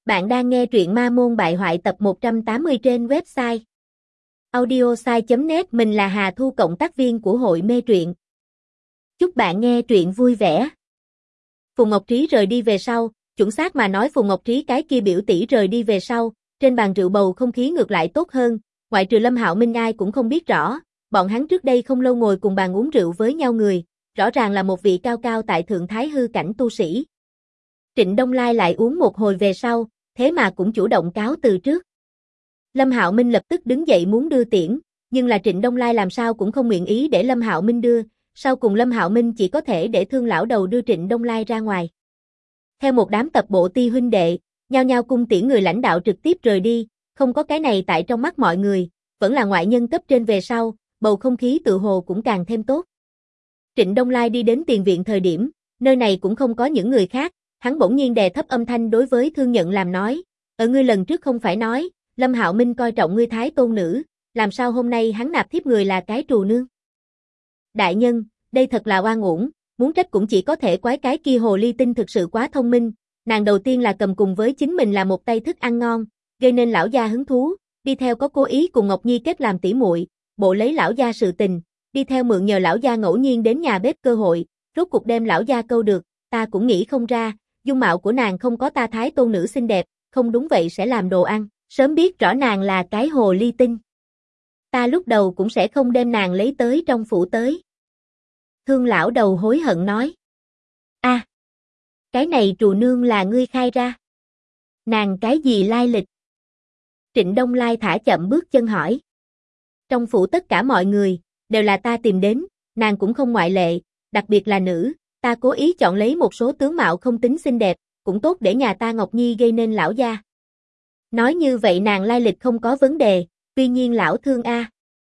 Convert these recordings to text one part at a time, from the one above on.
Bạn đang nghe truyện Ma Môn Bại Hoại tập 180 trên website audiosai.net. Mình là Hà Thu, cộng tác viên của hội mê truyện. Chúc bạn nghe truyện vui vẻ. Phùng Ngọc Trí rời đi về sau, chuẩn xác mà nói Phùng Ngọc Trí cái kia biểu tỷ rời đi về sau, trên bàn rượu bầu không khí ngược lại tốt hơn, ngoại trừ Lâm Hạo Minh ai cũng không biết rõ, bọn hắn trước đây không lâu ngồi cùng bàn uống rượu với nhau người, rõ ràng là một vị cao cao tại thượng thái hư cảnh tu sĩ. Trịnh Đông Lai lại uống một hồi về sau, thế mà cũng chủ động cáo từ trước. Lâm Hạo Minh lập tức đứng dậy muốn đưa tiễn, nhưng là Trịnh Đông Lai làm sao cũng không nguyện ý để Lâm Hạo Minh đưa, sau cùng Lâm Hạo Minh chỉ có thể để Thương lão đầu đưa Trịnh Đông Lai ra ngoài. Theo một đám tập bộ ti huynh đệ, nhao nhao cung tiễn người lãnh đạo trực tiếp rời đi, không có cái này tại trong mắt mọi người, vẫn là ngoại nhân cấp trên về sau, bầu không khí tự hồ cũng càng thêm tốt. Trịnh Đông Lai đi đến tiền viện thời điểm, nơi này cũng không có những người khác. Hắn bỗng nhiên đè thấp âm thanh đối với Thương Nhận làm nói, ngươi lần trước không phải nói, Lâm Hạo Minh coi trọng ngươi thái tôn nữ, làm sao hôm nay hắn nạp thiếp người là cái trù nương? Đại nhân, đây thật là oan uổng, muốn trách cũng chỉ có thể quái cái kia hồ ly tinh thực sự quá thông minh, nàng đầu tiên là cầm cùng với chính mình là một tay thức ăn ngon, gây nên lão gia hứng thú, đi theo có cố ý cùng Ngọc Nhi kết làm tỉ muội, bộ lấy lão gia sự tình, đi theo mượn nhờ lão gia ngẫu nhiên đến nhà bếp cơ hội, rốt cuộc đem lão gia câu được, ta cũng nghĩ không ra. Dung mạo của nàng không có ta thái tôn nữ xinh đẹp, không đúng vậy sẽ làm đồ ăn, sớm biết rõ nàng là cái hồ ly tinh. Ta lúc đầu cũng sẽ không đem nàng lấy tới trong phủ tới. Thương lão đầu hối hận nói. Cái này trù nương là ngươi khai ra. Nàng cái gì lai lịch? Trịnh Đông Lai thả chậm bước chân hỏi. Trong phủ tất cả mọi người, đều là ta tìm đến, nàng cũng không ngoại lệ, đặc biệt là nữ. Ta cố ý chọn lấy một số tướng mạo không tính xinh đẹp, cũng tốt để nhà ta Ngọc Nhi gây nên lão gia. Nói như vậy nàng lai lịch không có vấn đề, tuy nhiên lão Thương a.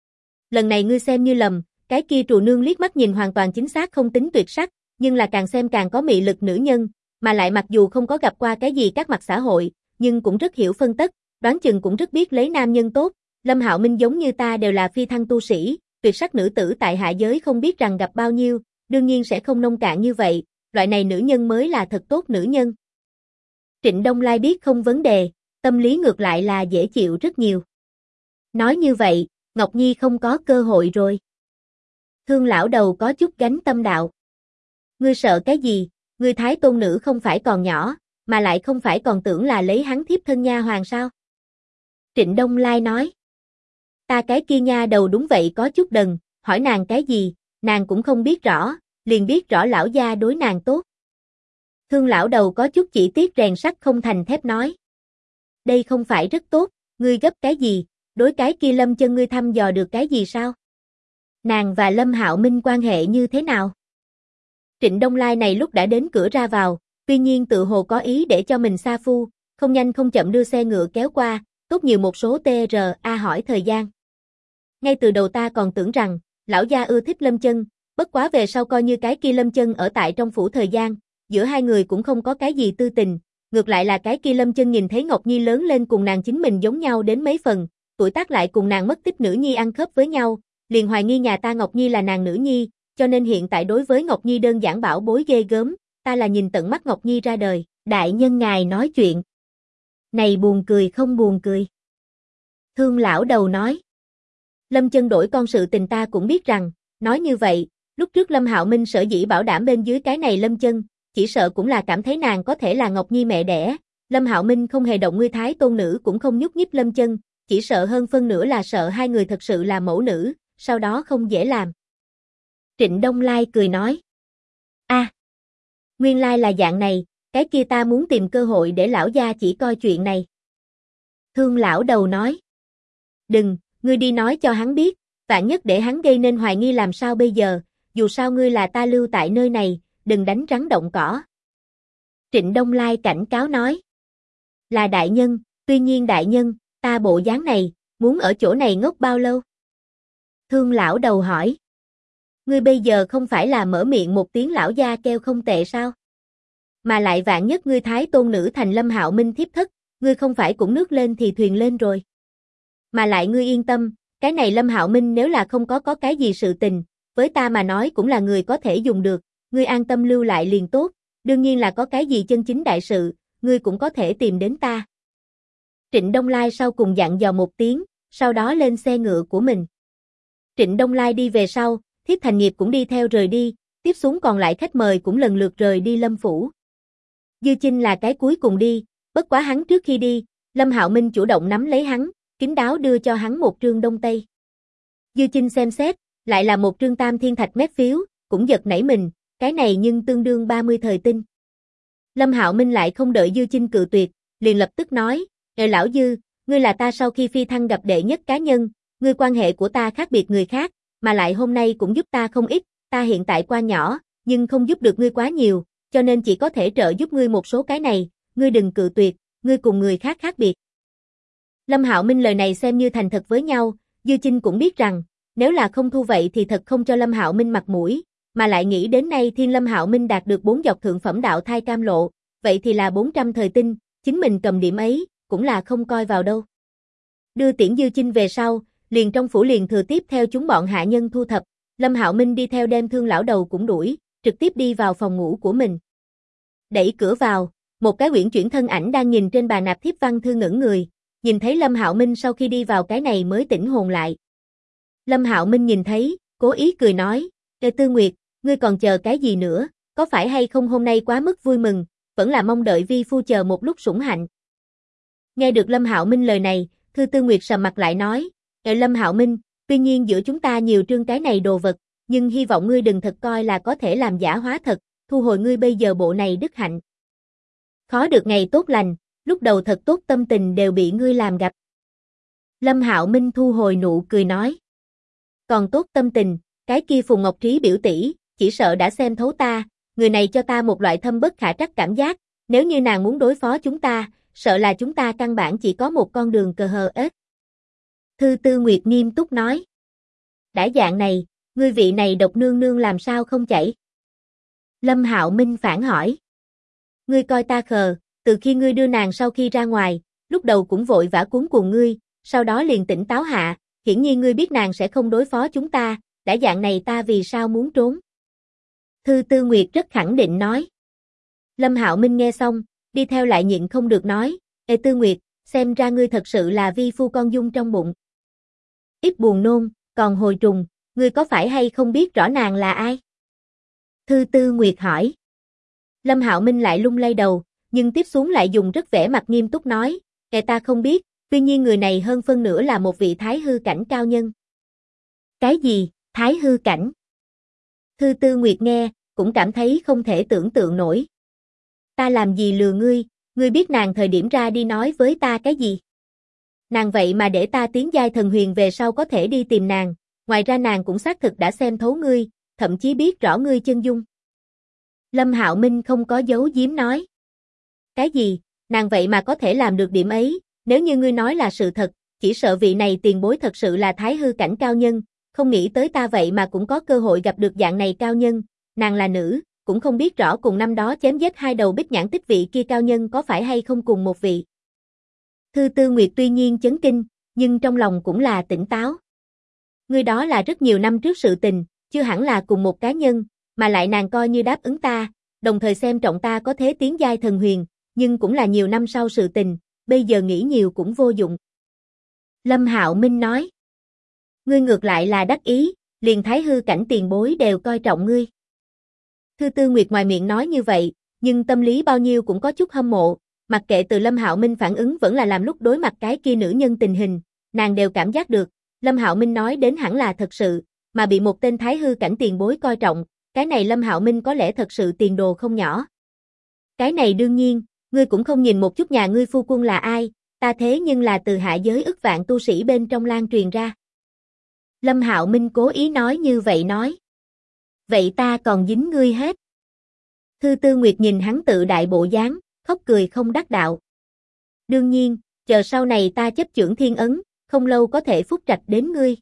Lần này ngươi xem như lầm, cái kia trù nương liếc mắt nhìn hoàn toàn chính xác không tính tuyệt sắc, nhưng là càng xem càng có mị lực nữ nhân, mà lại mặc dù không có gặp qua cái gì các mặt xã hội, nhưng cũng rất hiểu phân tất, đoán chừng cũng rất biết lấy nam nhân tốt. Lâm Hạo Minh giống như ta đều là phi thăng tu sĩ, tuyệt sắc nữ tử tại hạ giới không biết rằng gặp bao nhiêu. Đương nhiên sẽ không nông cạn như vậy, loại này nữ nhân mới là thật tốt nữ nhân. Trịnh Đông Lai biết không vấn đề, tâm lý ngược lại là dễ chịu rất nhiều. Nói như vậy, Ngọc Nhi không có cơ hội rồi. Thương lão đầu có chút gánh tâm đạo. Ngươi sợ cái gì, ngươi thái tôn nữ không phải còn nhỏ, mà lại không phải còn tưởng là lấy hắn thiếp thân nha hoàng sao? Trịnh Đông Lai nói. Ta cái kia nha đầu đúng vậy có chút đần, hỏi nàng cái gì? Nàng cũng không biết rõ, liền biết rõ lão gia đối nàng tốt. Thương lão đầu có chút chỉ tiếc rèn sắt không thành thép nói. Đây không phải rất tốt, ngươi gấp cái gì, đối cái kia Lâm Chân ngươi thăm dò được cái gì sao? Nàng và Lâm Hạo Minh quan hệ như thế nào? Trịnh Đông Lai này lúc đã đến cửa ra vào, tuy nhiên tự hồ có ý để cho mình sa phu, không nhanh không chậm đưa xe ngựa kéo qua, tốt nhiều một số TRA hỏi thời gian. Ngay từ đầu ta còn tưởng rằng, lão gia ưa thích Lâm Chân, bất quá về sau coi như cái kia Lâm Chân ở tại trong phủ thời gian, giữa hai người cũng không có cái gì tư tình, ngược lại là cái kia Lâm Chân nhìn thấy Ngọc Nhi lớn lên cùng nàng chính mình giống nhau đến mấy phần, tuổi tác lại cùng nàng mất tích nữ nhi ăn khớp với nhau, liền hoài nghi nhà ta Ngọc Nhi là nàng nữ nhi, cho nên hiện tại đối với Ngọc Nhi đơn giản bảo bối ghê gớm, ta là nhìn tận mắt Ngọc Nhi ra đời, đại nhân ngài nói chuyện. Này buồn cười không buồn cười? Thương lão đầu nói. Lâm Chân đổi con sự tình ta cũng biết rằng, nói như vậy, lúc trước Lâm Hạo Minh sở dĩ bảo đảm bên dưới cái này Lâm Chân, chỉ sợ cũng là cảm thấy nàng có thể là Ngọc Nhi mẹ đẻ. Lâm Hạo Minh không hề động ngươi thái tôn nữ cũng không nhúc nhích Lâm Chân, chỉ sợ hơn phân nửa là sợ hai người thật sự là mẫu nữ, sau đó không dễ làm. Trịnh Đông Lai cười nói. Nguyên lai là dạng này, cái kia ta muốn tìm cơ hội để lão gia chỉ coi chuyện này. Thương lão đầu nói. Đừng, ngươi đi nói cho hắn biết, vạn nhất để hắn gây nên hoài nghi làm sao bây giờ, dù sao ngươi là ta lưu tại nơi này, đừng đánh rắn động cỏ. Trịnh Đông Lai cảnh cáo nói. Là đại nhân, tuy nhiên đại nhân, ta bộ dáng này, muốn ở chỗ này ngốc bao lâu? Thương lão đầu hỏi. Ngươi bây giờ không phải là mở miệng một tiếng lão gia kêu không tệ sao? Mà lại vạn nhất ngươi thái tôn nữ thành Lâm Hạo Minh thiếp thất, ngươi không phải cũng nước lên thì thuyền lên rồi. Mà lại ngươi yên tâm, cái này Lâm Hạo Minh nếu là không có cái gì sự tình, với ta mà nói cũng là người có thể dùng được, ngươi an tâm lưu lại liền tốt, đương nhiên là có cái gì chân chính đại sự, ngươi cũng có thể tìm đến ta. Trịnh Đông Lai sau cùng dặn dò một tiếng, sau đó lên xe ngựa của mình. Trịnh Đông Lai đi về sau, Thiếp Thành Nghiệp cũng đi theo rời đi, tiếp xuống còn lại khách mời cũng lần lượt rời đi Lâm phủ. Dư Chinh là cái cuối cùng đi, bất quá hắn trước khi đi, Lâm Hạo Minh chủ động nắm lấy hắn, kín đáo đưa cho hắn một trương đông tây. Dư Chinh xem xét, lại là một trương tam thiên thạch mét phiếu, cũng giật nảy mình, cái này nhưng tương đương 30 thời tinh. Lâm Hạo Minh lại không đợi Dư Chinh cự tuyệt, liền lập tức nói, lão Dư, ngươi là ta sau khi phi thăng gặp đệ nhất cá nhân, ngươi quan hệ của ta khác biệt người khác, mà lại hôm nay cũng giúp ta không ít, ta hiện tại qua nhỏ, nhưng không giúp được ngươi quá nhiều, cho nên chỉ có thể trợ giúp ngươi một số cái này, ngươi đừng cự tuyệt, ngươi cùng người khác khác biệt. Lâm Hạo Minh lời này xem như thành thật với nhau, Dư Chinh cũng biết rằng, nếu là không thu vậy thì thật không cho Lâm Hạo Minh mặt mũi, mà lại nghĩ đến nay Thiên Lâm Hạo Minh đạt được 4 dọc thượng phẩm đạo thai cam lộ, vậy thì là 400 thời tinh, chính mình cầm điểm ấy, cũng là không coi vào đâu. Đưa tiễn Dư Chinh về sau, liền trong phủ liền thừa tiếp theo chúng bọn hạ nhân thu thập, Lâm Hạo Minh đi theo đem Thương lão đầu cũng đuổi, trực tiếp đi vào phòng ngủ của mình. Đẩy cửa vào, một cái uyển chuyển thân ảnh đang nhìn trên bàn nạp thiếp văn thư ngẩn người, nhìn thấy Lâm Hạo Minh sau khi đi vào cái này mới tỉnh hồn lại. Lâm Hạo Minh nhìn thấy, cố ý cười nói, Tư Nguyệt, ngươi còn chờ cái gì nữa, có phải hay không hôm nay quá mức vui mừng, vẫn là mong đợi vi phu chờ một lúc sủng hạnh. Nghe được Lâm Hạo Minh lời này, Thư Tư Nguyệt sầm mặt lại nói, Lâm Hạo Minh, tuy nhiên giữa chúng ta nhiều trương cái này đồ vật, nhưng hy vọng ngươi đừng thật coi là có thể làm giả hóa thật, thu hồi ngươi bây giờ bộ này đức hạnh. Khó được ngày tốt lành, lúc đầu thật tốt tâm tình đều bị ngươi làm gặp. Lâm Hạo Minh thu hồi nụ cười nói. Còn tốt tâm tình, cái kia Phùng Ngọc Trí biểu tỷ, chỉ sợ đã xem thấu ta, người này cho ta một loại thâm bất khả trắc cảm giác, nếu như nàng muốn đối phó chúng ta, sợ là chúng ta căn bản chỉ có một con đường cờ hờ ếch. Thư Tư Nguyệt nghiêm túc nói. Đã dạng này, ngươi vị này độc nương nương làm sao không chảy? Lâm Hạo Minh phản hỏi. Ngươi coi ta khờ, từ khi ngươi đưa nàng sau khi ra ngoài, lúc đầu cũng vội vã cuống cuồng ngươi, sau đó liền tỉnh táo hạ, hiển nhiên ngươi biết nàng sẽ không đối phó chúng ta, đã dạng này ta vì sao muốn trốn? Thư Tư Nguyệt rất khẳng định nói. Lâm Hạo Minh nghe xong, đi theo lại nhịn không được nói, Tư Nguyệt, xem ra ngươi thật sự là vi phu con dung trong bụng. Ít buồn nôn, còn hồi trùng, ngươi có phải hay không biết rõ nàng là ai? Thư Tư Nguyệt hỏi. Lâm Hạo Minh lại lung lay đầu, nhưng tiếp xuống lại dùng rất vẻ mặt nghiêm túc nói, ta không biết, tuy nhiên người này hơn phân nửa là một vị thái hư cảnh cao nhân. Cái gì, thái hư cảnh? Thư Tư Nguyệt nghe, cũng cảm thấy không thể tưởng tượng nổi. Ta làm gì lừa ngươi, ngươi biết nàng thời điểm ra đi nói với ta cái gì? Nàng vậy mà để ta tiến giai thần huyền về sau có thể đi tìm nàng, ngoài ra nàng cũng xác thực đã xem thấu ngươi, thậm chí biết rõ ngươi chân dung. Lâm Hạo Minh không có giấu giếm nói. Cái gì, nàng vậy mà có thể làm được điểm ấy, nếu như ngươi nói là sự thật, chỉ sợ vị này tiền bối thật sự là thái hư cảnh cao nhân, không nghĩ tới ta vậy mà cũng có cơ hội gặp được dạng này cao nhân, nàng là nữ, cũng không biết rõ cùng năm đó chém giết hai đầu Bích Nhãn Tích vị kia cao nhân có phải hay không cùng một vị. Thư Tư Nguyệt tuy nhiên chấn kinh, nhưng trong lòng cũng là tỉnh táo. Ngươi đó là rất nhiều năm trước sự tình, chưa hẳn là cùng một cá nhân, mà lại nàng coi như đáp ứng ta, đồng thời xem trọng ta có thế tiến giai thần huyền, nhưng cũng là nhiều năm sau sự tình, bây giờ nghĩ nhiều cũng vô dụng. Lâm Hạo Minh nói. Ngươi ngược lại là đắc ý, liền thái hư cảnh tiền bối đều coi trọng ngươi. Thư Tư Nguyệt ngoài miệng nói như vậy, nhưng tâm lý bao nhiêu cũng có chút hâm mộ, mặc kệ từ Lâm Hạo Minh phản ứng vẫn là làm lúc đối mặt cái kia nữ nhân tình hình, nàng đều cảm giác được, Lâm Hạo Minh nói đến hẳn là thật sự, mà bị một tên thái hư cảnh tiền bối coi trọng, cái này Lâm Hạo Minh có lẽ thật sự tiền đồ không nhỏ. Cái này đương nhiên, ngươi cũng không nhìn một chút nhà ngươi phu quân là ai, ta thế nhưng là từ hạ giới ức vạn tu sĩ bên trong lan truyền ra. Lâm Hạo Minh cố ý nói như vậy nói. Vậy ta còn dính ngươi hết. Thư Tư Nguyệt nhìn hắn tự đại bộ dáng, khóc cười không đắc đạo. Đương nhiên, chờ sau này ta chấp chưởng thiên ấn, không lâu có thể phúc trạch đến ngươi.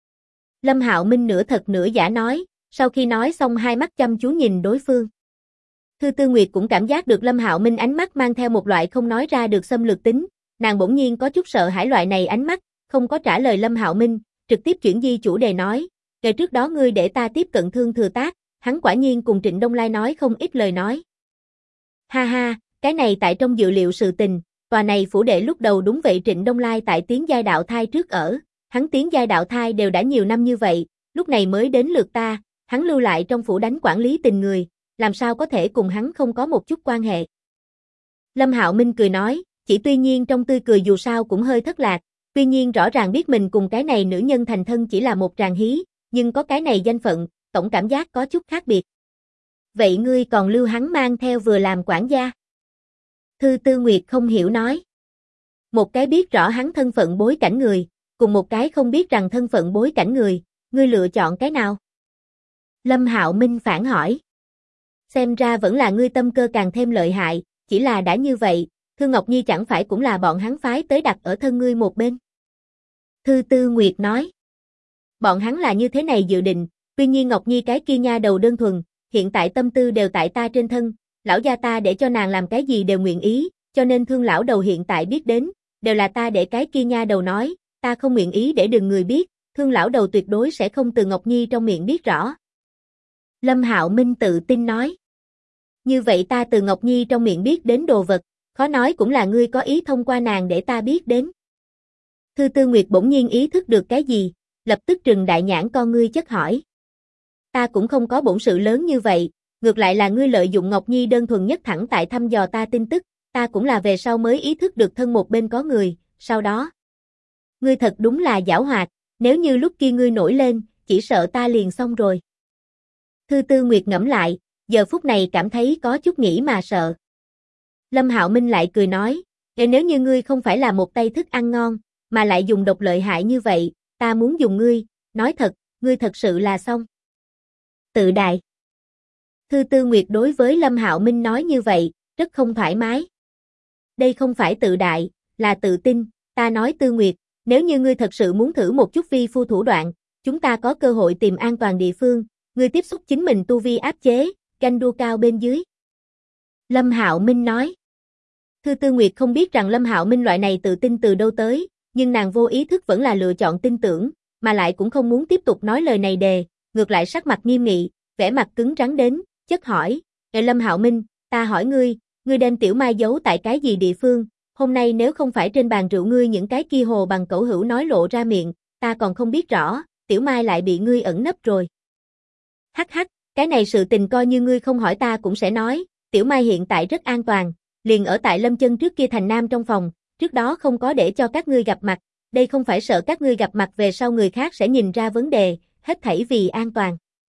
Lâm Hạo Minh nửa thật nửa giả nói, sau khi nói xong hai mắt chăm chú nhìn đối phương. Thư Tư Nguyệt cũng cảm giác được Lâm Hạo Minh ánh mắt mang theo một loại không nói ra được xâm lược tính, nàng bỗng nhiên có chút sợ hãi loại này ánh mắt, không có trả lời Lâm Hạo Minh, trực tiếp chuyển di chủ đề nói, ngày trước đó ngươi để ta tiếp cận Thương Thừa Tác, hắn quả nhiên cùng Trịnh Đông Lai nói không ít lời nói. Ha ha, cái này tại trong dự liệu sự tình, tòa này phủ đệ lúc đầu đúng vậy Trịnh Đông Lai tại tiến giai đạo thai trước ở, hắn tiến giai đạo thai đều đã nhiều năm như vậy, lúc này mới đến lượt ta, hắn lưu lại trong phủ đánh quản lý tình người, làm sao có thể cùng hắn không có một chút quan hệ. Lâm Hạo Minh cười nói, chỉ tuy nhiên trong tươi cười dù sao cũng hơi thất lạc, tuy nhiên rõ ràng biết mình cùng cái này nữ nhân thành thân chỉ là một tràng hí, nhưng có cái này danh phận, tổng cảm giác có chút khác biệt. Vậy ngươi còn lưu hắn mang theo vừa làm quản gia? Thư Tư Nguyệt không hiểu nói. Một cái biết rõ hắn thân phận bối cảnh người, cùng một cái không biết rằng thân phận bối cảnh người, ngươi lựa chọn cái nào? Lâm Hạo Minh phản hỏi. Xem ra vẫn là ngươi tâm cơ càng thêm lợi hại, chỉ là đã như vậy, Thư Ngọc Nhi chẳng phải cũng là bọn hắn phái tới đặt ở thân ngươi một bên. Thư Tư Nguyệt nói. Bọn hắn là như thế này dự định, tuy nhiên Ngọc Nhi cái kia nha đầu đơn thuần, hiện tại tâm tư đều tại ta trên thân, lão gia ta để cho nàng làm cái gì đều nguyện ý, cho nên Thương lão đầu hiện tại biết đến, đều là ta để cái kia nha đầu nói, ta không nguyện ý để đừng người biết, Thương lão đầu tuyệt đối sẽ không từ Ngọc Nhi trong miệng biết rõ. Lâm Hạo Minh tự tin nói. Như vậy ta từ Ngọc Nhi trong miệng biết đến đồ vật, khó nói cũng là ngươi có ý thông qua nàng để ta biết đến. Thư Tư Nguyệt bỗng nhiên ý thức được cái gì, lập tức trừng đại nhãn con ngươi chất hỏi. Ta cũng không có bổn sự lớn như vậy, ngược lại là ngươi lợi dụng Ngọc Nhi đơn thuần nhất thẳng tại thăm dò ta tin tức, ta cũng là về sau mới ý thức được thân một bên có người, sau đó. Ngươi thật đúng là giảo hoạt, nếu như lúc kia ngươi nổi lên, chỉ sợ ta liền xong rồi. Thư Tư Nguyệt ngẫm lại, giờ phút này cảm thấy có chút nghĩ mà sợ. Lâm Hạo Minh lại cười nói, nếu như ngươi không phải là một tay thức ăn ngon, mà lại dùng độc lợi hại như vậy, ta muốn dùng ngươi, nói thật, ngươi thật sự là xong. Tự đại. Thư Tư Nguyệt đối với Lâm Hạo Minh nói như vậy, rất không thoải mái. Đây không phải tự đại, là tự tin, ta nói Tư Nguyệt, nếu như ngươi thật sự muốn thử một chút vi phu thủ đoạn, chúng ta có cơ hội tìm an toàn địa phương, ngươi tiếp xúc chính mình tu vi áp chế, ganh đua cao bên dưới. Lâm Hạo Minh nói. Thư Tư Nguyệt không biết rằng Lâm Hạo Minh loại này tự tin từ đâu tới, nhưng nàng vô ý thức vẫn là lựa chọn tin tưởng, mà lại cũng không muốn tiếp tục nói lời này đề, ngược lại sắc mặt nghiêm nghị, vẻ mặt cứng rắn đến, chất hỏi, Lâm Hạo Minh, ta hỏi ngươi đem Tiểu Mai giấu tại cái gì địa phương, hôm nay nếu không phải trên bàn rượu ngươi những cái kia hồ bằng cẩu hữu nói lộ ra miệng, ta còn không biết rõ, Tiểu Mai lại bị ngươi ẩn nấp rồi. Hắc hắc, cái này sự tình coi như ngươi không hỏi ta cũng sẽ nói, Tiểu Mai hiện tại rất an toàn, liền ở tại Lâm Chân trước kia thành nam trong phòng, trước đó không có để cho các ngươi gặp mặt, đây không phải sợ các ngươi gặp mặt về sau người khác sẽ nhìn ra vấn đề, hết thảy vì an toàn.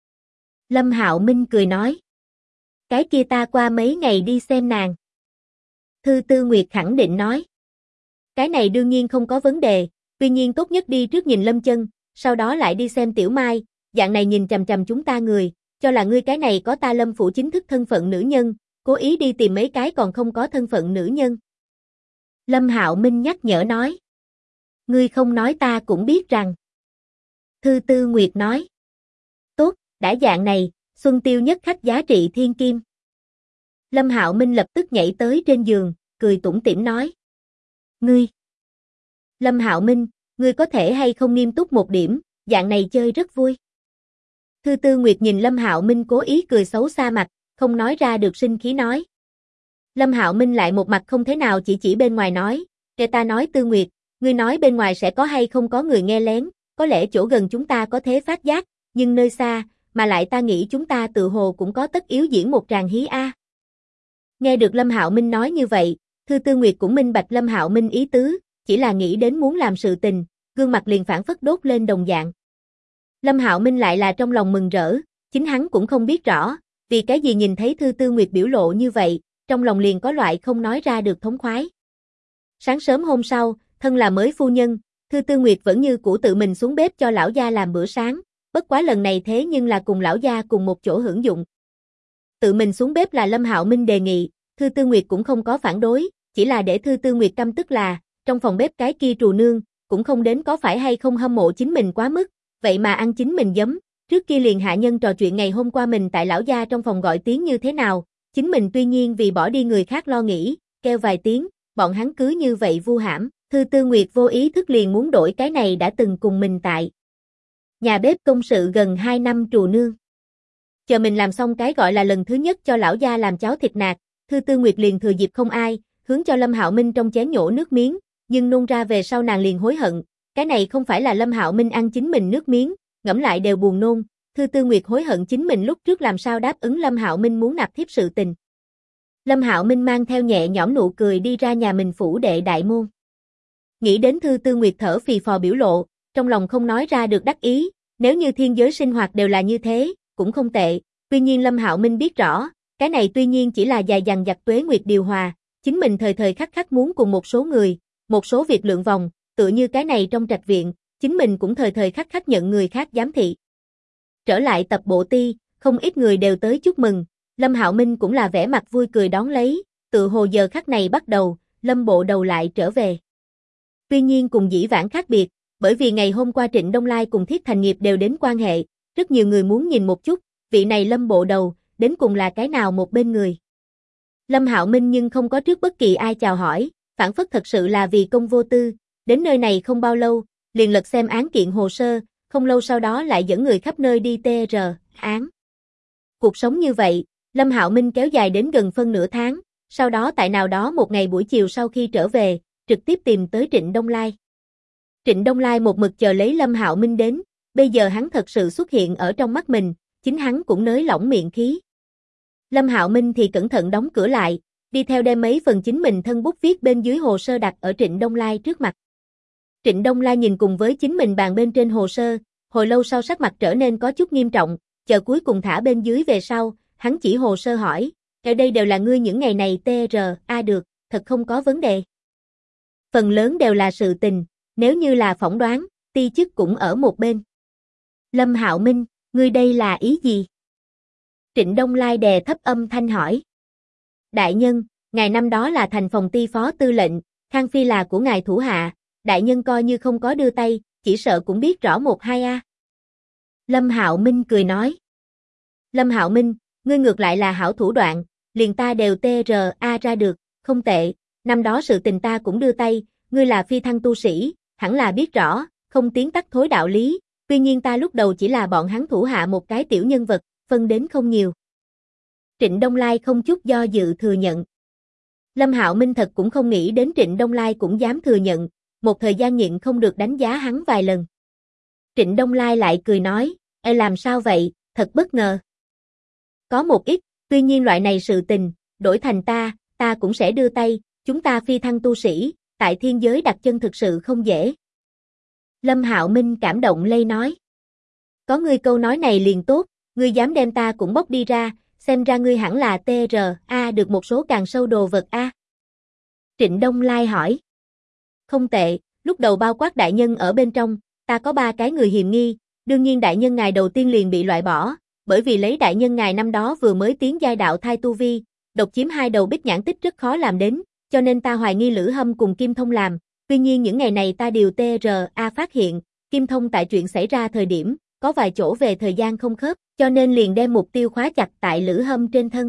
Lâm Hạo Minh cười nói. Cái kia ta qua mấy ngày đi xem nàng. Thư Tư Nguyệt khẳng định nói. Cái này đương nhiên không có vấn đề, tuy nhiên tốt nhất đi trước nhìn Lâm Chân, sau đó lại đi xem Tiểu Mai, dạng này nhìn chằm chằm chúng ta người, cho là ngươi cái này có ta Lâm phủ chính thức thân phận nữ nhân, cố ý đi tìm mấy cái còn không có thân phận nữ nhân. Lâm Hạo Minh nhắc nhở nói. Ngươi không nói ta cũng biết rằng. Thư Tư Nguyệt nói. Tốt, đã dạng này, Xuân Tiêu nhất khách giá trị thiên kim. Lâm Hạo Minh lập tức nhảy tới trên giường, cười tủm tỉm nói. Ngươi. Lâm Hạo Minh, ngươi có thể hay không nghiêm túc một điểm, dạng này chơi rất vui. Thư Tư Nguyệt nhìn Lâm Hạo Minh cố ý cười xấu xa mặt, không nói ra được sinh khí nói. Lâm Hạo Minh lại một mặt không thế nào chỉ bên ngoài nói, kể ta nói Tư Nguyệt, ngươi nói bên ngoài sẽ có hay không có người nghe lén, có lẽ chỗ gần chúng ta có thế phát giác, nhưng nơi xa, mà lại ta nghĩ chúng ta tự hồ cũng có tất yếu diễn một tràng hí a. Nghe được Lâm Hạo Minh nói như vậy, Thư Tư Nguyệt cũng minh bạch Lâm Hạo Minh ý tứ, chỉ là nghĩ đến muốn làm sự tình, gương mặt liền phản phất đốt lên đồng dạng. Lâm Hạo Minh lại là trong lòng mừng rỡ, chính hắn cũng không biết rõ, vì cái gì nhìn thấy Thư Tư Nguyệt biểu lộ như vậy, trong lòng liền có loại không nói ra được thống khoái. Sáng sớm hôm sau, thân là mới phu nhân, Thư Tư Nguyệt vẫn như cũ tự mình xuống bếp cho lão gia làm bữa sáng, bất quá lần này thế nhưng là cùng lão gia cùng một chỗ hưởng dụng. Tự mình xuống bếp là Lâm Hạo Minh đề nghị, Thư Tư Nguyệt cũng không có phản đối, chỉ là để Thư Tư Nguyệt căm tức là, trong phòng bếp cái kia trù nương, cũng không đến có phải hay không hâm mộ chính mình quá mức, vậy mà ăn chính mình giấm, trước kia liền hạ nhân trò chuyện ngày hôm qua mình tại lão gia trong phòng gọi tiếng như thế nào, chính mình tuy nhiên vì bỏ đi người khác lo nghĩ, kêu vài tiếng, bọn hắn cứ như vậy vu hãm, Thư Tư Nguyệt vô ý thức liền muốn đổi cái này đã từng cùng mình tại nhà bếp công sự gần 2 năm trù nương. Chờ mình làm xong cái gọi là lần thứ nhất cho lão gia làm cháo thịt nạc, Thư Tư Nguyệt liền thừa dịp không ai, hướng cho Lâm Hạo Minh trong chén nhổ nước miếng, nhưng nôn ra về sau nàng liền hối hận, cái này không phải là Lâm Hạo Minh ăn chính mình nước miếng, ngẫm lại đều buồn nôn. Thư Tư Nguyệt hối hận chính mình lúc trước làm sao đáp ứng Lâm Hạo Minh muốn nạp thiếp sự tình. Lâm Hạo Minh mang theo nhẹ nhõm nụ cười đi ra nhà mình phủ đệ đại môn. Nghĩ đến Thư Tư Nguyệt thở phì phò biểu lộ, trong lòng không nói ra được đắc ý, nếu như thiên giới sinh hoạt đều là như thế, cũng không tệ. Tuy nhiên Lâm Hạo Minh biết rõ, cái này tuy nhiên chỉ là dài dằng dặc tuế nguyệt điều hòa, chính mình thời thời khắc khắc muốn cùng một số người, một số việc lượn vòng, tựa như cái này trong trạch viện, chính mình cũng thời thời khắc khắc nhận người khác giám thị. Trở lại tập bộ ti, không ít người đều tới chúc mừng, Lâm Hạo Minh cũng là vẻ mặt vui cười đón lấy, tự hồ giờ khắc này bắt đầu, Lâm bộ đầu lại trở về. Tuy nhiên cùng dĩ vãng khác biệt, bởi vì ngày hôm qua Trịnh Đông Lai cùng Thiết Thành Nghiệp đều đến quan hệ, rất nhiều người muốn nhìn một chút, vị này Lâm bộ đầu, đến cùng là cái nào một bên người. Lâm Hạo Minh nhưng không có trước bất kỳ ai chào hỏi, phản phất thật sự là vì công vô tư, đến nơi này không bao lâu, liền lật xem án kiện hồ sơ, không lâu sau đó lại dẫn người khắp nơi đi TR án. Cuộc sống như vậy, Lâm Hạo Minh kéo dài đến gần phân nửa tháng, sau đó tại nào đó một ngày buổi chiều sau khi trở về, trực tiếp tìm tới Trịnh Đông Lai. Trịnh Đông Lai một mực chờ lấy Lâm Hạo Minh đến, bây giờ hắn thật sự xuất hiện ở trong mắt mình, chính hắn cũng nới lỏng miệng khí. Lâm Hạo Minh thì cẩn thận đóng cửa lại, đi theo đem mấy phần chính mình thân bút viết bên dưới hồ sơ đặt ở Trịnh Đông Lai trước mặt. Trịnh Đông Lai nhìn cùng với chính mình bàn bên trên hồ sơ, hồi lâu sau sắc mặt trở nên có chút nghiêm trọng, chờ cuối cùng thả bên dưới về sau, hắn chỉ hồ sơ hỏi, ở đây đều là ngươi những ngày này TR, được, thật không có vấn đề. Phần lớn đều là sự tình, nếu như là phỏng đoán, ti chức cũng ở một bên. Lâm Hạo Minh, ngươi đây là ý gì? Trịnh Đông Lai đè thấp âm thanh hỏi. Đại nhân, ngài năm đó là thành phòng ti phó tư lệnh, Khang Phi là của ngài thủ hạ, đại nhân coi như không có đưa tay, chỉ sợ cũng biết rõ một hai a. Lâm Hạo Minh cười nói. Lâm Hạo Minh, ngươi ngược lại là hảo thủ đoạn, liền ta đều TR ra được, không tệ, năm đó sự tình ta cũng đưa tay, ngươi là phi thăng tu sĩ, hẳn là biết rõ, không tiến tắt thối đạo lý, tuy nhiên ta lúc đầu chỉ là bọn hắn thủ hạ một cái tiểu nhân vật, phân đến không nhiều. Trịnh Đông Lai không chút do dự thừa nhận. Lâm Hạo Minh thật cũng không nghĩ đến Trịnh Đông Lai cũng dám thừa nhận, một thời gian nhịn không được đánh giá hắn vài lần. Trịnh Đông Lai lại cười nói, làm sao vậy, thật bất ngờ. Có một ít, tuy nhiên loại này sự tình, đổi thành ta cũng sẽ đưa tay, chúng ta phi thăng tu sĩ, tại thiên giới đặt chân thực sự không dễ. Lâm Hạo Minh cảm động lây nói. Có ngươi câu nói này liền tốt, ngươi dám đem ta cũng bóc đi ra, xem ra ngươi hẳn là TR, được một số càng sâu đồ vật a. Trịnh Đông Lai hỏi. Không tệ, lúc đầu bao quát đại nhân ở bên trong, ta có 3 cái người hiềm nghi, đương nhiên đại nhân ngài đầu tiên liền bị loại bỏ, bởi vì lấy đại nhân ngài năm đó vừa mới tiến giai đạo thai tu vi, độc chiếm 2 đầu bích nhãn tích rất khó làm đến, cho nên ta hoài nghi Lữ Hâm cùng Kim Thông làm, tuy nhiên những ngày này ta điều TR phát hiện, Kim Thông tại chuyện xảy ra thời điểm, có vài chỗ về thời gian không khớp, cho nên liền đem mục tiêu khóa chặt tại Lữ Hâm trên thân.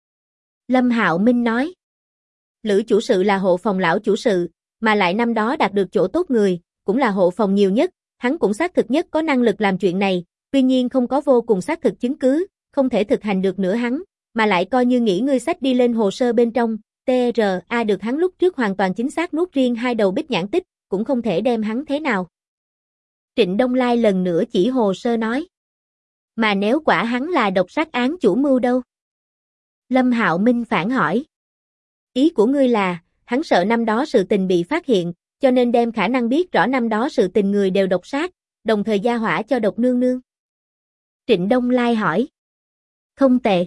Lâm Hạo Minh nói, Lữ chủ sự là hộ phòng lão chủ sự, mà lại năm đó đạt được chỗ tốt người, cũng là hộ phòng nhiều nhất, hắn cũng xác thực nhất có năng lực làm chuyện này, tuy nhiên không có vô cùng xác thực chứng cứ, không thể thực hành được nữa hắn, mà lại coi như nghĩ ngươi sách đi lên hồ sơ bên trong, TR được hắn lúc trước hoàn toàn chính xác nuốt riêng 2 đầu bích nhãn tích, cũng không thể đem hắn thế nào. Trịnh Đông Lai lần nữa chỉ hồ sơ nói. Mà nếu quả hắn là độc sát án chủ mưu đâu? Lâm Hạo Minh phản hỏi. Ý của ngươi là, hắn sợ năm đó sự tình bị phát hiện, cho nên đem khả năng biết rõ năm đó sự tình người đều độc sát, đồng thời gia hỏa cho độc nương nương. Trịnh Đông Lai hỏi. Không tệ.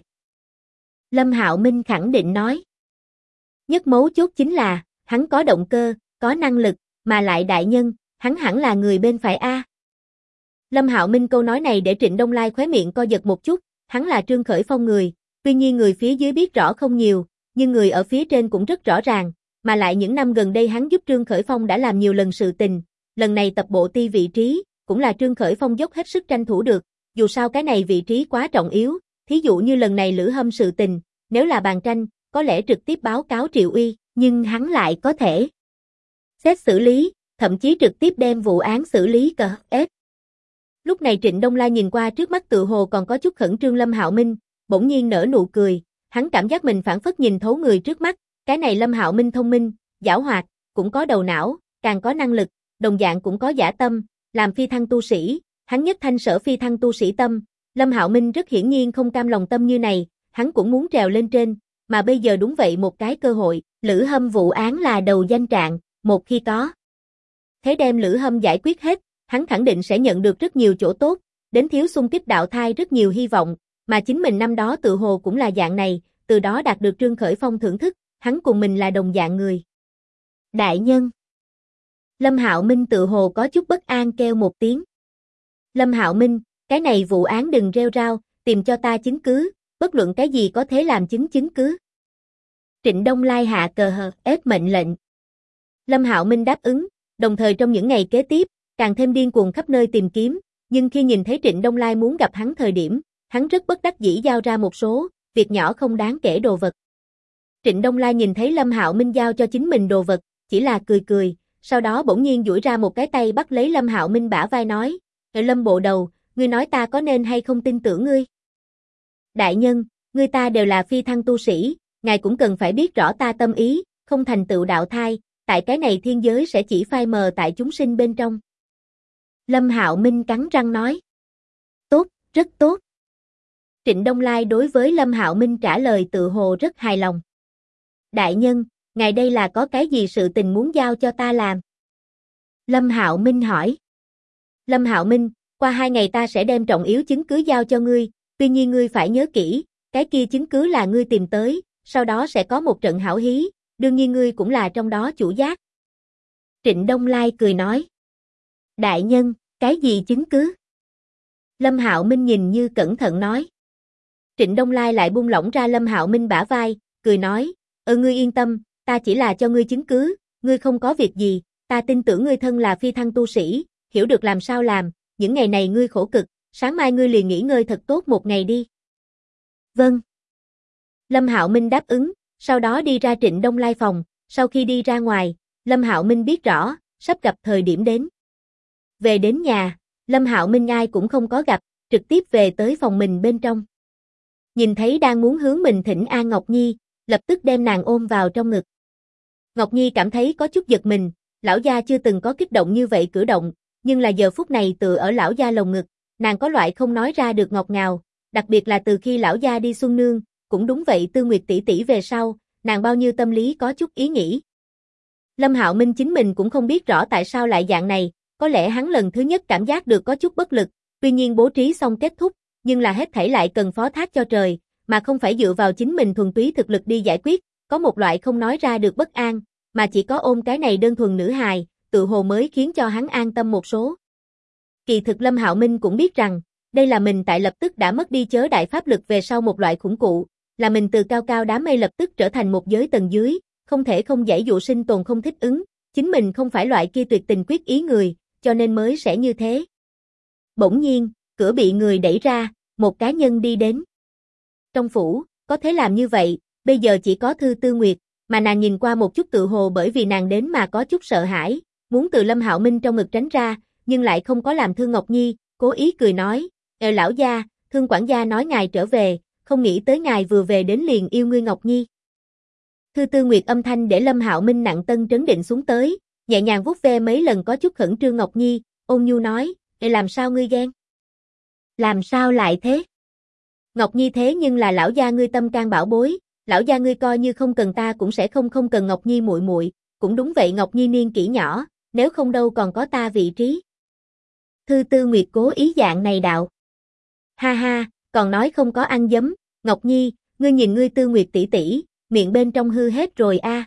Lâm Hạo Minh khẳng định nói. Nhất mấu chốt chính là, hắn có động cơ, có năng lực, mà lại đại nhân, hắn hẳn là người bên phải a. Lâm Hạo Minh câu nói này để Trịnh Đông Lai khóe miệng co giật một chút, hắn là Trương Khởi Phong người, tuy nhiên người phía dưới biết rõ không nhiều, nhưng người ở phía trên cũng rất rõ ràng, mà lại những năm gần đây hắn giúp Trương Khởi Phong đã làm nhiều lần sự tình, lần này tập bộ ti vị trí, cũng là Trương Khởi Phong dốc hết sức tranh thủ được, dù sao cái này vị trí quá trọng yếu, thí dụ như lần này Lữ Hâm sự tình, nếu là bàn tranh, có lẽ trực tiếp báo cáo Triệu Uy, nhưng hắn lại có thể xét xử lý, thậm chí trực tiếp đem vụ án xử lý CS. Lúc này Trịnh Đông Lai nhìn qua trước mắt tự hồ còn có chút khẩn trương Lâm Hạo Minh, bỗng nhiên nở nụ cười, hắn cảm giác mình phảng phất nhìn thấu người trước mắt, cái này Lâm Hạo Minh thông minh, giảo hoạt, cũng có đầu não, càng có năng lực, đồng dạng cũng có dã tâm, làm phi thăng tu sĩ, hắn nhất thanh sở phi thăng tu sĩ tâm, Lâm Hạo Minh rất hiển nhiên không cam lòng tâm như này, hắn cũng muốn trèo lên trên, mà bây giờ đúng vậy một cái cơ hội, Lữ Hâm vụ án là đầu danh trạng, một khi có thế đem Lữ Hâm giải quyết hết, hắn khẳng định sẽ nhận được rất nhiều chỗ tốt, đến thiếu xung kích đạo thai rất nhiều hy vọng, mà chính mình năm đó tự hồ cũng là dạng này, từ đó đạt được Trương Khởi Phong thưởng thức, hắn cùng mình là đồng dạng người. Đại nhân. Lâm Hạo Minh tự hồ có chút bất an kêu một tiếng. Lâm Hạo Minh, cái này vụ án đừng rêu rao, tìm cho ta chứng cứ, bất luận cái gì có thể làm chứng cứ. Trịnh Đông Lai hạ cờ hờ, ép mệnh lệnh. Lâm Hạo Minh đáp ứng, đồng thời trong những ngày kế tiếp, càng thêm điên cuồng khắp nơi tìm kiếm, nhưng khi nhìn thấy Trịnh Đông Lai muốn gặp hắn thời điểm, hắn rất bất đắc dĩ giao ra một số việc nhỏ không đáng kể đồ vật. Trịnh Đông Lai nhìn thấy Lâm Hạo Minh giao cho chính mình đồ vật, chỉ là cười cười, sau đó bỗng nhiên duỗi ra một cái tay bắt lấy Lâm Hạo Minh bả vai nói, Lâm bộ đầu, ngươi nói ta có nên hay không tin tưởng ngươi? Đại nhân, ngươi ta đều là phi thăng tu sĩ, ngài cũng cần phải biết rõ ta tâm ý, không thành tựu đạo thai, tại cái này thiên giới sẽ chỉ phai mờ tại chúng sinh bên trong. Lâm Hạo Minh cắn răng nói. Tốt, rất tốt. Trịnh Đông Lai đối với Lâm Hạo Minh trả lời tự hồ rất hài lòng. Đại nhân, ngài đây là có cái gì sự tình muốn giao cho ta làm? Lâm Hạo Minh hỏi. Lâm Hạo Minh, qua 2 ngày ta sẽ đem trọng yếu chứng cứ giao cho ngươi, tuy nhiên ngươi phải nhớ kỹ, cái kia chứng cứ là ngươi tìm tới, sau đó sẽ có một trận hảo hí, đương nhiên ngươi cũng là trong đó chủ giác. Trịnh Đông Lai cười nói. Đại nhân, cái gì chứng cứ? Lâm Hạo Minh nhìn như cẩn thận nói. Trịnh Đông Lai lại buông lỏng ra Lâm Hạo Minh bả vai, cười nói, ngươi yên tâm, ta chỉ là cho ngươi chứng cứ, ngươi không có việc gì, ta tin tưởng ngươi thân là phi thăng tu sĩ, hiểu được làm sao làm, những ngày này ngươi khổ cực, sáng mai ngươi liền nghỉ ngơi thật tốt một ngày đi. Vâng. Lâm Hạo Minh đáp ứng, sau đó đi ra Trịnh Đông Lai phòng, sau khi đi ra ngoài, Lâm Hạo Minh biết rõ, sắp gặp thời điểm đến. Về đến nhà, Lâm Hạo Minh ai cũng không có gặp, trực tiếp về tới phòng mình bên trong. Nhìn thấy đang muốn hướng mình thỉnh an Ngọc Nhi, lập tức đem nàng ôm vào trong ngực. Ngọc Nhi cảm thấy có chút giật mình, lão gia chưa từng có kích động như vậy cử động, nhưng là giờ phút này tựa ở lão gia lồng ngực, nàng có loại không nói ra được ngọt ngào, đặc biệt là từ khi lão gia đi xuân nương, cũng đúng vậy Tư Nguyệt tỷ tỷ về sau, nàng bao nhiêu tâm lý có chút ý nghĩ. Lâm Hạo Minh chính mình cũng không biết rõ tại sao lại dạng này, có lẽ hắn lần thứ nhất cảm giác được có chút bất lực, tuy nhiên bố trí xong kết thúc, nhưng là hết thảy lại cần phó thác cho trời, mà không phải dựa vào chính mình thuần túy thực lực đi giải quyết, có một loại không nói ra được bất an, mà chỉ có ôm cái này đơn thuần nữ hài, tự hồ mới khiến cho hắn an tâm một số. Kỳ thực Lâm Hạo Minh cũng biết rằng, đây là mình tại lập tức đã mất đi chớ đại pháp lực về sau một loại khủng cụ, là mình từ cao cao đám mây lập tức trở thành một giới tầng dưới, không thể không giãy dụ sinh tồn không thích ứng, chính mình không phải loại kia tuyệt tình quyết ý người, cho nên mới sẽ như thế. Bỗng nhiên, cửa bị người đẩy ra, một cá nhân đi đến. Trong phủ, có thể làm như vậy, bây giờ chỉ có Thư Tư Nguyệt, mà nàng nhìn qua một chút tự hồ bởi vì nàng đến mà có chút sợ hãi, muốn từ Lâm Hạo Minh trong ngực tránh ra, nhưng lại không có làm Thương Ngọc Nhi, cố ý cười nói, lão gia, Thương quản gia nói ngài trở về, không nghĩ tới ngài vừa về đến liền yêu ngươi Ngọc Nhi. Thư Tư Nguyệt âm thanh để Lâm Hạo Minh nặng tân trấn định xuống tới, nhẹ nhàng vuốt ve mấy lần có chút khẩn trương Ngọc Nhi, ôn nhu nói, làm sao ngươi ghen? Làm sao lại thế? Ngọc Nhi thế nhưng là lão gia ngươi tâm can bảo bối, lão gia ngươi coi như không cần ta cũng sẽ không cần Ngọc Nhi muội muội, cũng đúng vậy Ngọc Nhi niên kỷ nhỏ, nếu không đâu còn có ta vị trí. Thư Tư Nguyệt cố ý dạng này đạo. Ha ha, còn nói không có ăn dấm, Ngọc Nhi, ngươi nhìn ngươi Tư Nguyệt tỷ tỷ, miệng bên trong hư hết rồi a.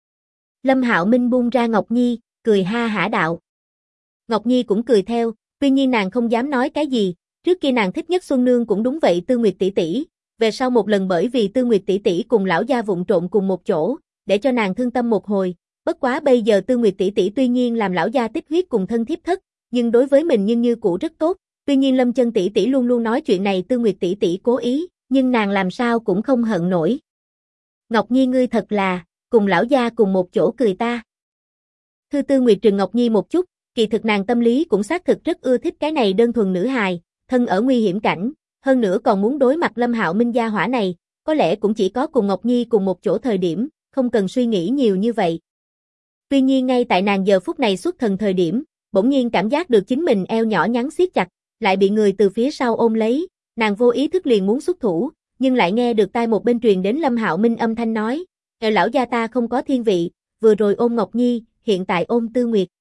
Lâm Hạo Minh buông ra Ngọc Nhi, cười ha hả đạo. Ngọc Nhi cũng cười theo, tuy nhiên nàng không dám nói cái gì, trước kia nàng thích nhất Xuân Nương cũng đúng vậy Tư Nguyệt tỷ tỷ, về sau một lần bởi vì Tư Nguyệt tỷ tỷ cùng lão gia vụng trộn cùng một chỗ, để cho nàng thương tâm một hồi, bất quá bây giờ Tư Nguyệt tỷ tỷ tuy nhiên làm lão gia tích huyết cùng thân thiếp thất, nhưng đối với mình nhưng như cũ rất tốt, tuy nhiên Lâm Chân tỷ tỷ luôn luôn nói chuyện này Tư Nguyệt tỷ tỷ cố ý, nhưng nàng làm sao cũng không hận nổi. Ngọc Nhi ngươi thật là, cùng lão gia cùng một chỗ cười ta. Thư Tư Nguyệt trừng Ngọc Nhi một chút, kỳ thực nàng tâm lý cũng xác thực rất ưa thích cái này đơn thuần nữ hài, thân ở nguy hiểm cảnh, hơn nữa còn muốn đối mặt Lâm Hạo Minh gia hỏa này, có lẽ cũng chỉ có cùng Ngọc Nhi cùng một chỗ thời điểm, không cần suy nghĩ nhiều như vậy. Tuy nhiên ngay tại nàng giờ phút này xuất thần thời điểm, bỗng nhiên cảm giác được chính mình eo nhỏ nhắn siết chặt, lại bị người từ phía sau ôm lấy, nàng vô ý thức liền muốn xuất thủ, nhưng lại nghe được tai một bên truyền đến Lâm Hạo Minh âm thanh nói, lão gia ta không có thiên vị, vừa rồi ôm Ngọc Nhi, hiện tại ôm Tư Nguyệt.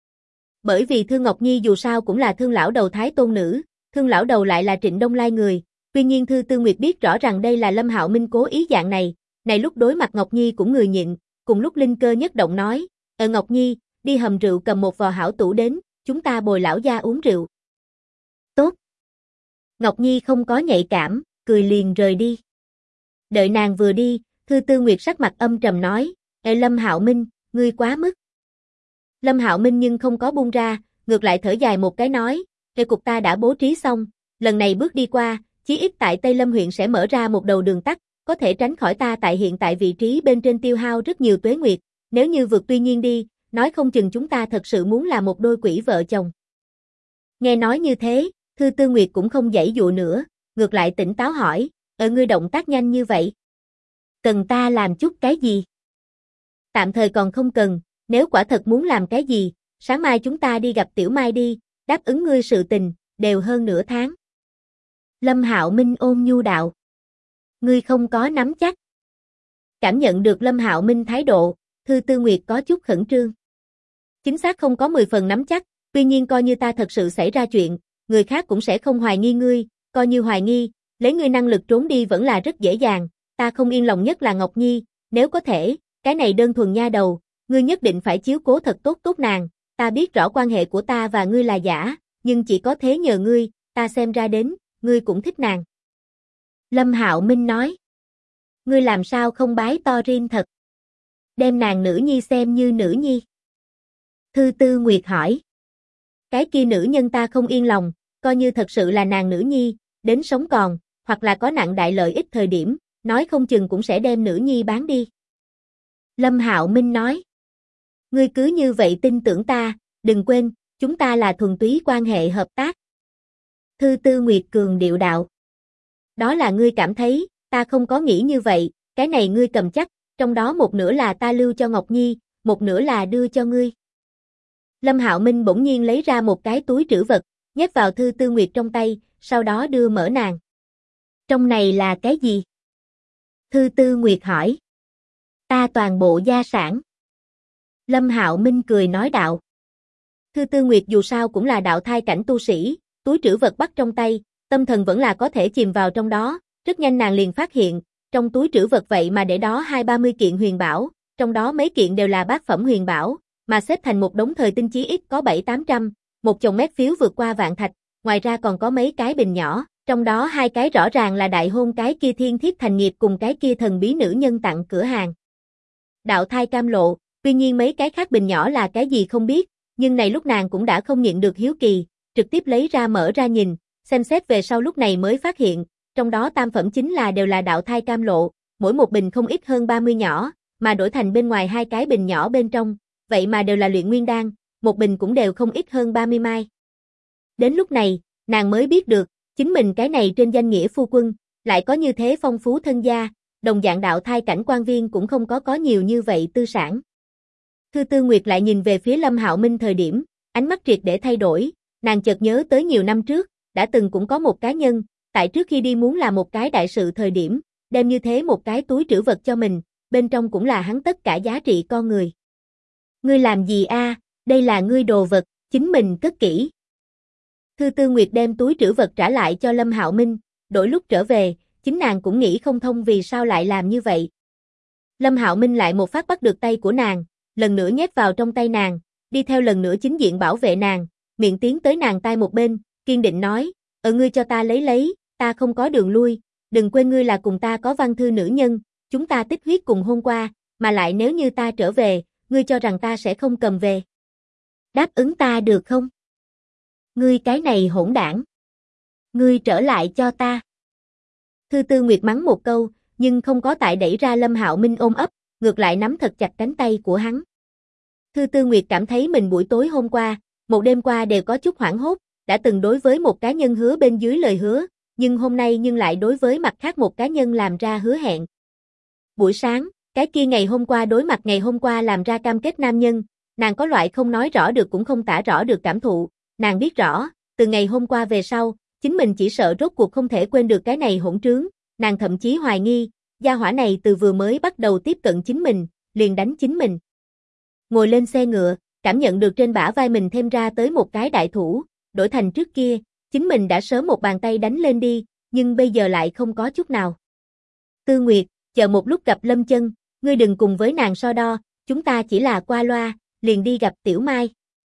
Bởi vì Thương Ngọc Nhi dù sao cũng là Thương lão đầu thái tôn nữ, Thương lão đầu lại là Trịnh Đông Lai người, tuy nhiên Tư Nguyệt biết rõ rằng đây là Lâm Hạo Minh cố ý dạng này lúc đối mặt Ngọc Nhi cũng người nhịn, cùng lúc linh cơ nhất động nói, Ngọc Nhi, đi hầm rượu cầm một vò hảo tủ đến, chúng ta bồi lão gia uống rượu. Tốt. Ngọc Nhi không có nhạy cảm, cười liền rời đi. Đợi nàng vừa đi, Tư Nguyệt sắc mặt âm trầm nói, Lâm Hạo Minh, ngươi quá mức. Lâm Hạo Minh nhưng không có buông ra, ngược lại thở dài một cái nói, cục ta đã bố trí xong, lần này bước đi qua, chí ít tại Tây Lâm huyện sẽ mở ra một đầu đường tắt, có thể tránh khỏi ta tại hiện tại vị trí bên trên tiêu hao rất nhiều tuế nguyệt, nếu như vượt tuy nhiên đi, nói không chừng chúng ta thật sự muốn là một đôi quỷ vợ chồng. Nghe nói như thế, Tư Nguyệt cũng không giãy dụa nữa, ngược lại tỉnh táo hỏi, ngươi động tác nhanh như vậy. Cần ta làm chút cái gì? Tạm thời còn không cần, nếu quả thật muốn làm cái gì, sáng mai chúng ta đi gặp Tiểu Mai đi, đáp ứng ngươi sự tình, đều hơn nửa tháng. Lâm Hạo Minh ôn nhu đạo. Ngươi không có nắm chắc. Cảm nhận được Lâm Hạo Minh thái độ, Tư Nguyệt có chút khẩn trương. Chính xác không có 10 phần nắm chắc, tuy nhiên coi như ta thật sự xảy ra chuyện, người khác cũng sẽ không hoài nghi ngươi, coi như hoài nghi, lấy ngươi năng lực trốn đi vẫn là rất dễ dàng, ta không yên lòng nhất là Ngọc Nhi, nếu có thể, cái này đơn thuần nha đầu, ngươi nhất định phải chiếu cố thật tốt tốt nàng, ta biết rõ quan hệ của ta và ngươi là giả, nhưng chỉ có thế nhờ ngươi, ta xem ra đến, ngươi cũng thích nàng. Lâm Hạo Minh nói, ngươi làm sao không bái to rim thật, đem nàng nữ nhi xem như nữ nhi. Tư Nguyệt hỏi, cái kia nữ nhân ta không yên lòng, coi như thật sự là nàng nữ nhi, đến sống còn, hoặc là có nặng đại lợi ích thời điểm, nói không chừng cũng sẽ đem nữ nhi bán đi. Lâm Hạo Minh nói, ngươi cứ như vậy tin tưởng ta, đừng quên, chúng ta là thuần túy quan hệ hợp tác. Tư Nguyệt cường điệu đạo, đó là ngươi cảm thấy, ta không có nghĩ như vậy, cái này ngươi cầm chắc, trong đó một nửa là ta lưu cho Ngọc Nhi, một nửa là đưa cho ngươi. Lâm Hạo Minh bỗng nhiên lấy ra một cái túi trữ vật, nhét vào Tư Nguyệt trong tay, sau đó đưa mở nàng. Trong này là cái gì? Tư Nguyệt hỏi. Ta toàn bộ gia sản. Lâm Hạo Minh cười nói đạo. Tư Nguyệt dù sao cũng là đạo thai cảnh tu sĩ, túi trữ vật bắt trong tay, tâm thần vẫn là có thể chìm vào trong đó, rất nhanh nàng liền phát hiện, trong túi trữ vật vậy mà để đó 20-30 kiện huyền bảo, trong đó mấy kiện đều là bát phẩm huyền bảo, mà xếp thành một đống thời tinh chí ít có 700-800, một chồng mét phiếu vượt qua vạn thạch, ngoài ra còn có mấy cái bình nhỏ, trong đó 2 cái rõ ràng là đại hôn cái kia thiên thiết thành nghiệp cùng cái kia thần bí nữ nhân tặng cửa hàng. Đạo thai cam lộ, tuy nhiên mấy cái khác bình nhỏ là cái gì không biết, nhưng này lúc nàng cũng đã không nhịn được hiếu kỳ, trực tiếp lấy ra mở ra nhìn, xem xét về sau lúc này mới phát hiện, trong đó tam phẩm chính là đều là đạo thai cam lộ, mỗi một bình không ít hơn 30 nhỏ, mà đổi thành bên ngoài 2 cái bình nhỏ bên trong, vậy mà đều là luyện nguyên đan, một bình cũng đều không ít hơn 30 mai. Đến lúc này, nàng mới biết được, chính mình cái này trên danh nghĩa phu quân, lại có như thế phong phú thân gia, đồng dạng đạo thai cảnh quan viên cũng không có nhiều như vậy tư sản. Tư Nguyệt lại nhìn về phía Lâm Hạo Minh thời điểm, ánh mắt triệt để thay đổi, nàng chợt nhớ tới nhiều năm trước, đã từng cũng có một cá nhân, tại trước khi đi muốn làm một cái đại sự thời điểm, đem như thế một cái túi trữ vật cho mình, bên trong cũng là hắn tất cả giá trị con người. Ngươi làm gì a? Đây là ngươi đồ vật, chính mình cất kỹ. Tư Nguyệt đem túi trữ vật trả lại cho Lâm Hạo Minh, đổi lúc trở về, chính nàng cũng nghĩ không thông vì sao lại làm như vậy. Lâm Hạo Minh lại một phát bắt được tay của nàng, lần nữa nhét vào trong tay nàng, đi theo lần nữa chính diện bảo vệ nàng, miệng tiến tới nàng tai một bên, kiên định nói, ngươi cho ta lấy, ta không có đường lui, đừng quên ngươi là cùng ta có văn thư nữ nhân, chúng ta tích huyết cùng hôn qua, mà lại nếu như ta trở về, ngươi cho rằng ta sẽ không cầm về. Đáp ứng ta được không? Ngươi cái này hỗn đảng. Ngươi trở lại cho ta. Tư Nguyệt mắng một câu, nhưng không có tại đẩy ra Lâm Hạo Minh ôm ấp, ngược lại nắm thật chặt cánh tay của hắn. Tư Nguyệt cảm thấy mình buổi tối hôm qua, một đêm qua đều có chút hoảng hốt, đã từng đối với một cá nhân hứa bên dưới lời hứa, nhưng hôm nay nhưng lại đối với mặt khác một cá nhân làm ra hứa hẹn. Buổi sáng, cái kia ngày hôm qua đối mặt ngày hôm qua làm ra cam kết nam nhân, nàng có loại không nói rõ được cũng không tả rõ được cảm thụ, nàng biết rõ, từ ngày hôm qua về sau, chính mình chỉ sợ rốt cuộc không thể quên được cái này hỗn trướng, nàng thậm chí hoài nghi, gia hỏa này từ vừa mới bắt đầu tiếp cận chính mình, liền đánh chính mình. Ngồi lên xe ngựa, cảm nhận được trên bả vai mình thêm ra tới một cái đại thủ, đổi thành trước kia, chính mình đã sớm một bàn tay đánh lên đi, nhưng bây giờ lại không có chút nào. Tư Nguyệt, chờ một lúc gặp Lâm Chân, ngươi đừng cùng với nàng so đo, chúng ta chỉ là qua loa, liền đi gặp Tiểu Mai.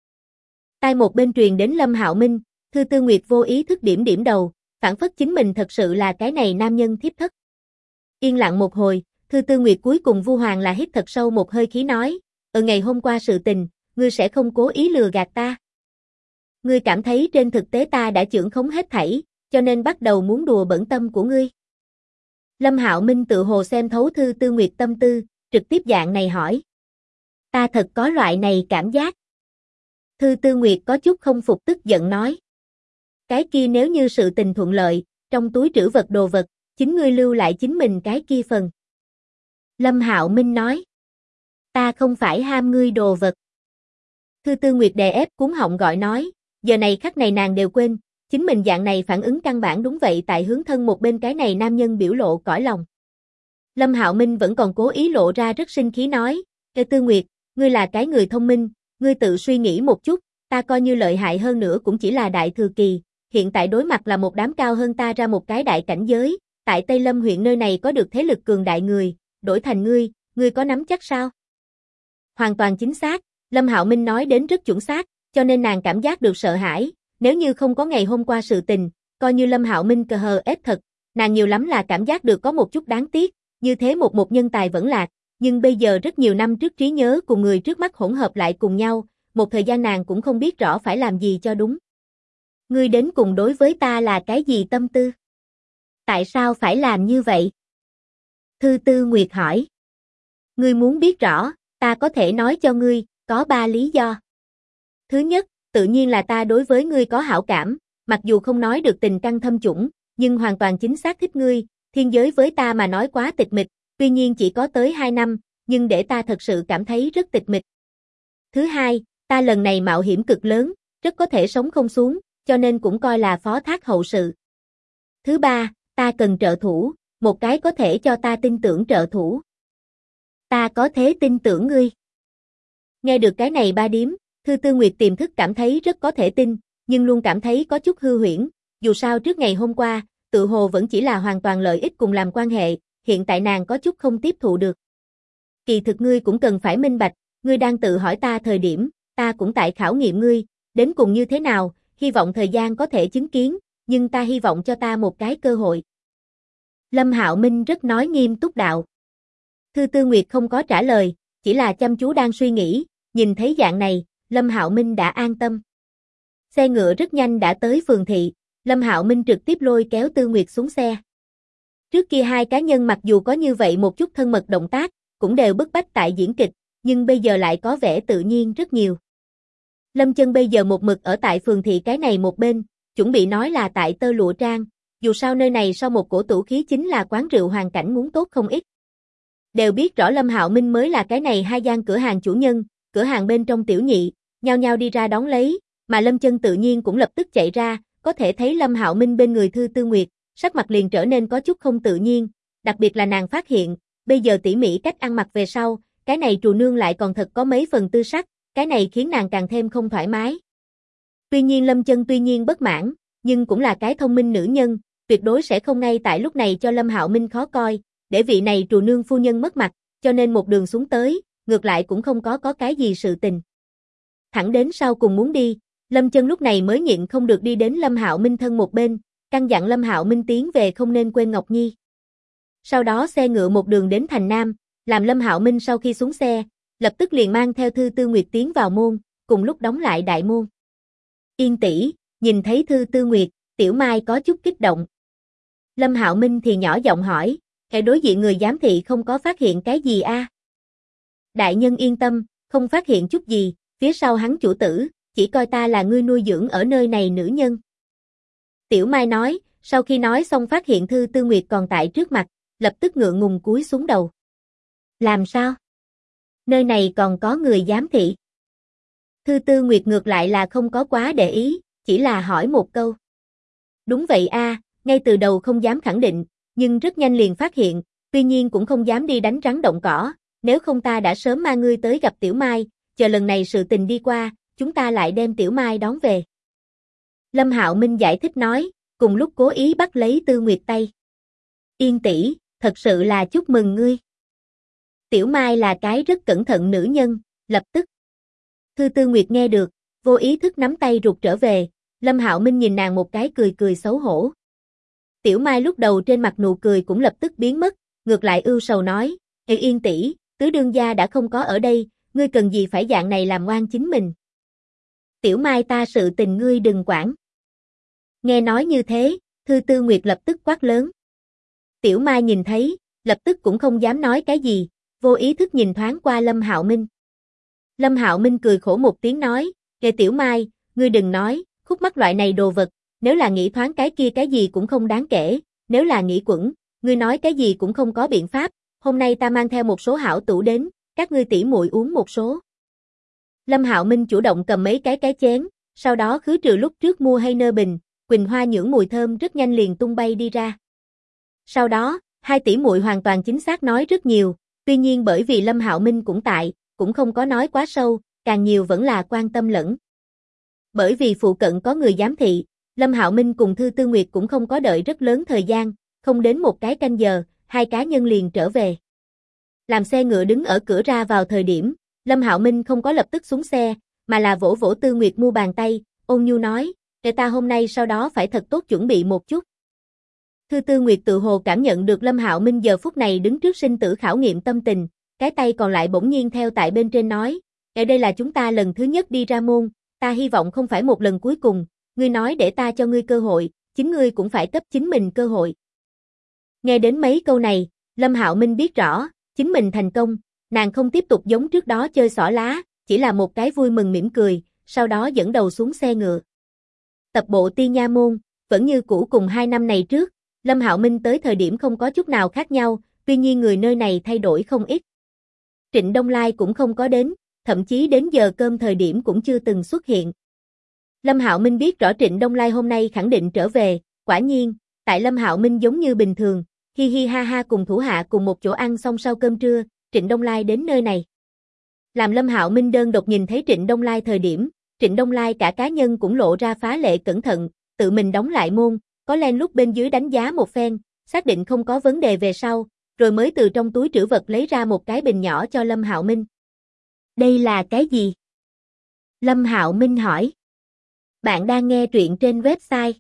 Tai một bên truyền đến Lâm Hạo Minh, Thư Tư Nguyệt vô ý thức điểm điểm đầu, phản phất chính mình thật sự là cái này nam nhân thiếp thất. Yên lặng một hồi, Thư Tư Nguyệt cuối cùng Vu Hoàng là hít thật sâu một hơi khí nói, ngày hôm qua sự tình, ngươi sẽ không cố ý lừa gạt ta. Ngươi cảm thấy trên thực tế ta đã chưởng khống hết thảy, cho nên bắt đầu muốn đùa bẩn tâm của ngươi. Lâm Hạo Minh tự hồ xem thấu Thư Tư Nguyệt tâm tư, trực tiếp dạng này hỏi. Ta thật có loại này cảm giác. Thư Tư Nguyệt có chút không phục tức giận nói. Cái kia nếu như sự tình thuận lợi, trong túi trữ vật đồ vật, chính ngươi lưu lại chính mình cái kia phần. Lâm Hạo Minh nói. Ta không phải ham ngươi đồ vật. Thư Tư Nguyệt đè ép cuống họng gọi nói, giờ này khắc này nàng đều quên, chính mình dạng này phản ứng căn bản đúng vậy tại hướng thân một bên cái này nam nhân biểu lộ cõi lòng. Lâm Hạo Minh vẫn còn cố ý lộ ra rất sinh khí nói, Tư Nguyệt, ngươi là cái người thông minh, ngươi tự suy nghĩ một chút, ta coi như lợi hại hơn nữa cũng chỉ là đại thừa kỳ, hiện tại đối mặt là một đám cao hơn ta ra một cái đại cảnh giới, tại Tây Lâm huyện nơi này có được thế lực cường đại người, đổi thành ngươi có nắm chắc sao? Hoàn toàn chính xác, Lâm Hạo Minh nói đến rất chuẩn xác, cho nên nàng cảm giác được sợ hãi, nếu như không có ngày hôm qua sự tình, coi như Lâm Hạo Minh cờ hờ ết thật, nàng nhiều lắm là cảm giác được có một chút đáng tiếc, như thế một nhân tài vẫn lạc, nhưng bây giờ rất nhiều năm trước trí nhớ cùng người trước mắt hỗn hợp lại cùng nhau, một thời gian nàng cũng không biết rõ phải làm gì cho đúng. Ngươi đến cùng đối với ta là cái gì tâm tư? Tại sao phải làm như vậy? Thư Tư Nguyệt hỏi. Ngươi muốn biết rõ, ta có thể nói cho ngươi, có 3 lý do. Thứ nhất, tự nhiên là ta đối với ngươi có hảo cảm, mặc dù không nói được tình căn thâm chủng, nhưng hoàn toàn chính xác thích ngươi, thiên giới với ta mà nói quá tịch mịch, tuy nhiên chỉ có tới 2 năm, nhưng để ta thật sự cảm thấy rất tịch mịch. Thứ hai, ta lần này mạo hiểm cực lớn, rất có thể sống không xuống, cho nên cũng coi là phó thác hậu sự. Thứ ba, ta cần trợ thủ, một cái có thể cho ta tin tưởng trợ thủ. Ta có thể tin tưởng ngươi. Nghe được cái này 3 điếm, Thư Tư Nguyệt tiềm thức cảm thấy rất có thể tin, nhưng luôn cảm thấy có chút hư huyễn, dù sao trước ngày hôm qua, tự hồ vẫn chỉ là hoàn toàn lợi ích cùng làm quan hệ, hiện tại nàng có chút không tiếp thụ được. Kỳ thực ngươi cũng cần phải minh bạch, ngươi đang tự hỏi ta thời điểm, ta cũng tại khảo nghiệm ngươi, đến cùng như thế nào, hy vọng thời gian có thể chứng kiến, nhưng ta hy vọng cho ta một cái cơ hội. Lâm Hạo Minh rất nói nghiêm túc đạo. Thư Tư Nguyệt không có trả lời, chỉ là chăm chú đang suy nghĩ, nhìn thấy dạng này, Lâm Hạo Minh đã an tâm. Xe ngựa rất nhanh đã tới phường thị, Lâm Hạo Minh trực tiếp lôi kéo Tư Nguyệt xuống xe. Trước kia hai cá nhân mặc dù có như vậy một chút thân mật động tác, cũng đều bức bách tại diễn kịch, nhưng bây giờ lại có vẻ tự nhiên rất nhiều. Lâm Chân bây giờ một mực ở tại phường thị cái này một bên, chuẩn bị nói là tại Tơ Lụa Trang, dù sao nơi này sau một cổ tủ khí chính là quán rượu hoàn cảnh muốn tốt không ít. Đều biết rõ Lâm Hạo Minh mới là cái này hai gian cửa hàng chủ nhân, cửa hàng bên trong tiểu nhị, nhao nhao đi ra đón lấy, mà Lâm Chân tự nhiên cũng lập tức chạy ra, có thể thấy Lâm Hạo Minh bên người Thư Tư Nguyệt, sắc mặt liền trở nên có chút không tự nhiên, đặc biệt là nàng phát hiện, bây giờ tỉ mỉ cách ăn mặc về sau, cái này trù nương lại còn thật có mấy phần tư sắc, cái này khiến nàng càng thêm không thoải mái. Tuy nhiên Lâm Chân tuy nhiên bất mãn, nhưng cũng là cái thông minh nữ nhân, tuyệt đối sẽ không ngay tại lúc này cho Lâm Hạo Minh khó coi, để vị này trù nương phu nhân mất mặt, cho nên một đường xuống tới, ngược lại cũng không có cái gì sự tình. Thẳng đến sau cùng muốn đi, Lâm Chân lúc này mới nhịn không được đi đến Lâm Hạo Minh thân một bên, căn dặn Lâm Hạo Minh tiến về không nên quên Ngọc Nhi. Sau đó xe ngựa một đường đến thành Nam, làm Lâm Hạo Minh sau khi xuống xe, lập tức liền mang theo Thư Tư Nguyệt tiến vào môn, cùng lúc đóng lại đại môn. Yên tỷ, nhìn thấy Thư Tư Nguyệt, Tiểu Mai có chút kích động. Lâm Hạo Minh thì nhỏ giọng hỏi, kẻ đối diện người giám thị không có phát hiện cái gì a? Đại nhân yên tâm, không phát hiện chút gì, phía sau hắn chủ tử, chỉ coi ta là ngươi nuôi dưỡng ở nơi này nữ nhân. Tiểu Mai nói, sau khi nói xong phát hiện Thư Tư Nguyệt còn tại trước mặt, lập tức ngượng ngùng cúi xuống đầu. Làm sao? Nơi này còn có người giám thị. Thư Tư Nguyệt ngược lại là không có quá để ý, chỉ là hỏi một câu. Đúng vậy a, ngay từ đầu không dám khẳng định, nhưng rất nhanh liền phát hiện, tuy nhiên cũng không dám đi đánh rắn động cỏ, nếu không ta đã sớm mang ngươi tới gặp Tiểu Mai, chờ lần này sự tình đi qua, chúng ta lại đem Tiểu Mai đón về. Lâm Hạo Minh giải thích nói, cùng lúc cố ý bắt lấy Tư Nguyệt tay. Yên tỷ, thật sự là chúc mừng ngươi. Tiểu Mai là cái rất cẩn thận nữ nhân, lập tức. Thư Tư Nguyệt nghe được, vô ý thức nắm tay rụt trở về, Lâm Hạo Minh nhìn nàng một cái cười cười xấu hổ. Tiểu Mai lúc đầu trên mặt nụ cười cũng lập tức biến mất, ngược lại ưu sầu nói, Ê Yên tỷ, tứ đương gia đã không có ở đây, ngươi cần gì phải dạng này làm oan chính mình. Tiểu Mai ta sự tình ngươi đừng quản. Nghe nói như thế, Thư Tư Nguyệt lập tức quát lớn. Tiểu Mai nhìn thấy, lập tức cũng không dám nói cái gì, vô ý thức nhìn thoáng qua Lâm Hạo Minh. Lâm Hạo Minh cười khổ một tiếng nói, Kệ Tiểu Mai, ngươi đừng nói, khúc mắc loại này đồ vật, nếu là nghĩ thoáng cái kia cái gì cũng không đáng kể, nếu là nghĩ quẩn, ngươi nói cái gì cũng không có biện pháp, hôm nay ta mang theo một số hảo tủ đến, các ngươi tỉ muội uống một số. Lâm Hạo Minh chủ động cầm mấy cái chén, sau đó khứ trừ lúc trước mua hay nơ bình, quỳnh hoa nhưỡng mùi thơm rất nhanh liền tung bay đi ra. Sau đó, hai tỷ muội hoàn toàn chính xác nói rất nhiều, tuy nhiên bởi vì Lâm Hạo Minh cũng tại, cũng không có nói quá sâu, càng nhiều vẫn là quan tâm lẫn. Bởi vì phụ cận có người giám thị, Lâm Hạo Minh cùng Thư Tư Nguyệt cũng không có đợi rất lớn thời gian, không đến một cái canh giờ, hai cá nhân liền trở về. Làm xe ngựa đứng ở cửa ra vào thời điểm, Lâm Hạo Minh không có lập tức xuống xe, mà là vỗ vỗ Tư Nguyệt mu bàn tay, ôn nhu nói, để ta hôm nay sau đó phải thật tốt chuẩn bị một chút. Thư Tư Nguyệt tự hồ cảm nhận được Lâm Hạo Minh giờ phút này đứng trước sinh tử khảo nghiệm tâm tình, cái tay còn lại bỗng nhiên theo tại bên trên nói, đây là chúng ta lần thứ nhất đi ra môn, ta hy vọng không phải một lần cuối cùng, ngươi nói để ta cho ngươi cơ hội, chính ngươi cũng phải cấp chính mình cơ hội. Nghe đến mấy câu này, Lâm Hạo Minh biết rõ, chính mình thành công, nàng không tiếp tục giống trước đó chơi xỏ lá, chỉ là một cái vui mừng mỉm cười, sau đó dẫn đầu xuống xe ngựa. Tập bộ Tiên Nha Môn, vẫn như cũ cùng 2 năm này trước, Lâm Hạo Minh tới thời điểm không có chút nào khác nhau, tuy nhiên người nơi này thay đổi không ít. Trịnh Đông Lai cũng không có đến, thậm chí đến giờ cơm thời điểm cũng chưa từng xuất hiện. Lâm Hạo Minh biết rõ Trịnh Đông Lai hôm nay khẳng định trở về, quả nhiên, tại Lâm Hạo Minh giống như bình thường, hi hi ha ha cùng thủ hạ cùng một chỗ ăn xong sau cơm trưa, Trịnh Đông Lai đến nơi này. Làm Lâm Hạo Minh đơn độc nhìn thấy Trịnh Đông Lai thời điểm, Trịnh Đông Lai cả cá nhân cũng lộ ra phá lệ cẩn thận, tự mình đóng lại môn, có len lúc bên dưới đánh giá một phen, xác định không có vấn đề về sau, rồi mới từ trong túi trữ vật lấy ra một cái bình nhỏ cho Lâm Hạo Minh. Đây là cái gì? Lâm Hạo Minh hỏi. Bạn đang nghe truyện trên website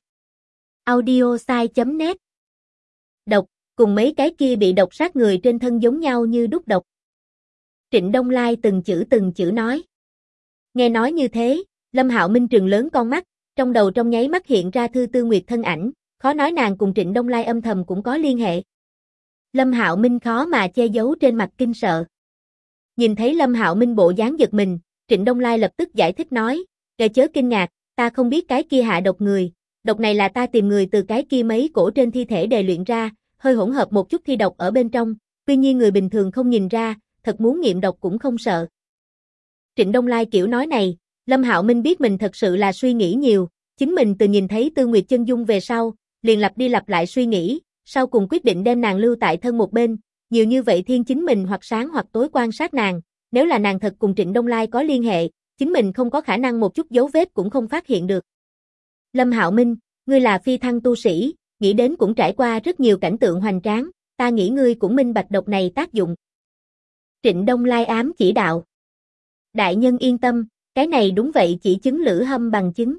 audiosai.net. Độc, cùng mấy cái kia bị độc sát người trên thân giống nhau như đúc độc. Trịnh Đông Lai từng chữ nói. Nghe nói như thế, Lâm Hạo Minh trừng lớn con mắt, trong đầu trong nháy mắt hiện ra Thư Tư Nguyệt thân ảnh, khó nói nàng cùng Trịnh Đông Lai âm thầm cũng có liên hệ. Lâm Hạo Minh khó mà che giấu trên mặt kinh sợ. Nhìn thấy Lâm Hạo Minh bộ dáng giật mình, Trịnh Đông Lai lập tức giải thích nói, "Ngài chớ kinh ngạc, ta không biết cái kia hạ độc người, độc này là ta tìm người từ cái kia mấy cổ trên thi thể đề luyện ra, hơi hỗn hợp một chút thi độc ở bên trong, tuy nhiên người bình thường không nhìn ra, thật muốn nghiệm độc cũng không sợ." Trịnh Đông Lai kiểu nói này, Lâm Hạo Minh biết mình thật sự là suy nghĩ nhiều, chính mình từ nhìn thấy Tư Nguyệt chân dung về sau, liền lặp đi lặp lại suy nghĩ, sau cùng quyết định đem nàng lưu tại thân một bên, nhiều như vậy thiên chính mình hoặc sáng hoặc tối quan sát nàng, nếu là nàng thật cùng Trịnh Đông Lai có liên hệ, chính mình không có khả năng một chút dấu vết cũng không phát hiện được. Lâm Hạo Minh, ngươi là phi thăng tu sĩ, nghĩ đến cũng trải qua rất nhiều cảnh tượng hoành tráng, ta nghĩ ngươi cũng minh bạch độc này tác dụng. Trịnh Đông Lai ám chỉ đạo. Đại nhân yên tâm, cái này đúng vậy chỉ chứng Lữ Hâm bằng chứng.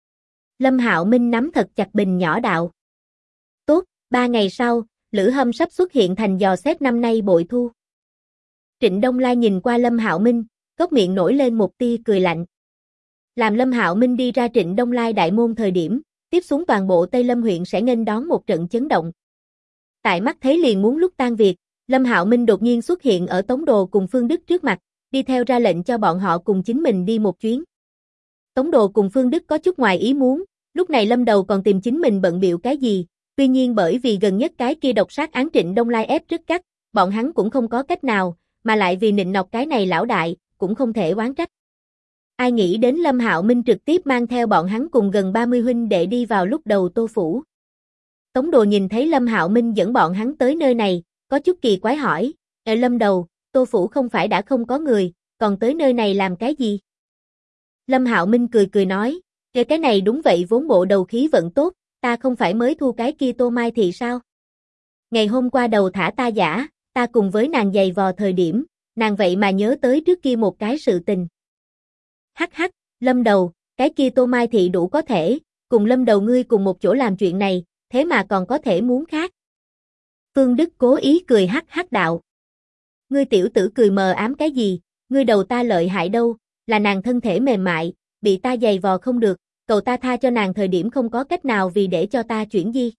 Lâm Hạo Minh nắm thật chặt bình nhỏ đạo. Tốt, 3 ngày sau, Lữ Hâm sắp xuất hiện thành dò xét năm nay bội thu. Trịnh Đông Lai nhìn qua Lâm Hạo Minh, cốc miệng nổi lên một tia cười lạnh. Làm Lâm Hạo Minh đi ra Trịnh Đông Lai đại môn thời điểm, tiếp xuống toàn bộ Tây Lâm huyện sẽ nghênh đón một trận chấn động. Tại mắt thấy liền muốn lúc tan việc, Lâm Hạo Minh đột nhiên xuất hiện ở Tống Đồ cùng Phương Đức trước mặt, đi theo ra lệnh cho bọn họ cùng chính mình đi một chuyến. Tống Đồ cùng Phương Đức có chút ngoài ý muốn, Lúc này Lâm Đầu còn tìm chính mình bận bịu cái gì, tuy nhiên bởi vì gần nhất cái kia độc sát án Trịnh Đông Lai ép rất gắt, bọn hắn cũng không có cách nào, mà lại vì nịnh nọt cái này lão đại, cũng không thể oán trách. Ai nghĩ đến Lâm Hạo Minh trực tiếp mang theo bọn hắn cùng gần 30 huynh đệ đi vào lúc đầu Tô phủ. Tống Đồ nhìn thấy Lâm Hạo Minh dẫn bọn hắn tới nơi này, có chút kỳ quái hỏi, Lâm Đầu, Tô phủ không phải đã không có người, còn tới nơi này làm cái gì? Lâm Hạo Minh cười cười nói, cái này đúng vậy vốn bộ đầu khí vận tốt, ta không phải mới thu cái kia Tô Mai Thị sao? Ngày hôm qua đầu thả ta giả, ta cùng với nàng giày vò thời điểm, nàng vậy mà nhớ tới trước kia một cái sự tình. Hắc hắc, Lâm Đầu, cái kia Tô Mai Thị đủ có thể, cùng Lâm Đầu ngươi cùng một chỗ làm chuyện này, thế mà còn có thể muốn khác. Phương Đức cố ý cười hắc hắc đạo. Ngươi tiểu tử cười mờ ám cái gì, ngươi đầu ta lợi hại đâu, là nàng thân thể mềm mại, bị ta giày vò không được, cầu ta tha cho nàng thời điểm không có cách nào vì để cho ta chuyển di.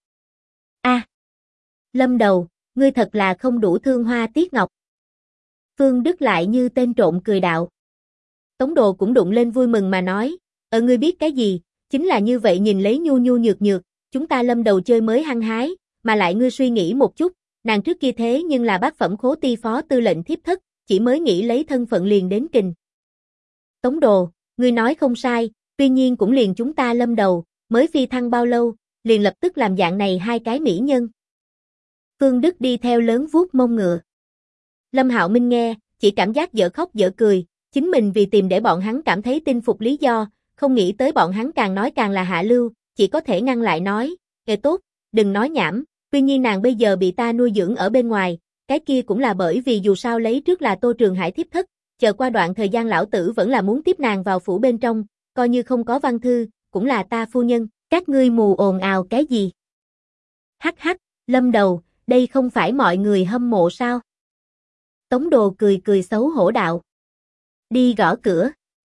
Lâm Đầu, ngươi thật là không đủ thương hoa tiếc ngọc. Phương Đức lại như tên trộm cười đạo. Tống Đồ cũng đụng lên vui mừng mà nói, ngươi biết cái gì, chính là như vậy nhìn lấy nhu nhu nhược nhược, chúng ta Lâm Đầu chơi mới hăng hái, mà lại ngươi suy nghĩ một chút, nàng trước kia thế nhưng là bát phẩm khố ti phó tư lệnh thiếp thất, chỉ mới nghĩ lấy thân phận liền đến kình. Tống Đồ, ngươi nói không sai, tuy nhiên cũng liền chúng ta Lâm Đầu, mới phi thăng bao lâu, liền lập tức làm dạng này hai cái mỹ nhân. Phương Đức đi theo lớn vuốt mông ngựa. Lâm Hạo Minh nghe, chỉ cảm giác dở khóc dở cười, chính mình vì tìm để bọn hắn cảm thấy tin phục lý do, không nghĩ tới bọn hắn càng nói càng là hạ lưu, chỉ có thể ngăn lại nói, tốt, đừng nói nhảm, tuy nhiên nàng bây giờ bị ta nuôi dưỡng ở bên ngoài, cái kia cũng là bởi vì dù sao lấy trước là Tô Trường Hải thiếp thất, chờ qua đoạn thời gian lão tử vẫn là muốn tiếp nàng vào phủ bên trong, coi như không có văn thư, cũng là ta phu nhân, các ngươi mù ồn ào cái gì? Hắc hắc, Lâm Đầu, đây không phải mọi người hâm mộ sao? Tống Đồ cười cười xấu hổ đạo. Đi gõ cửa.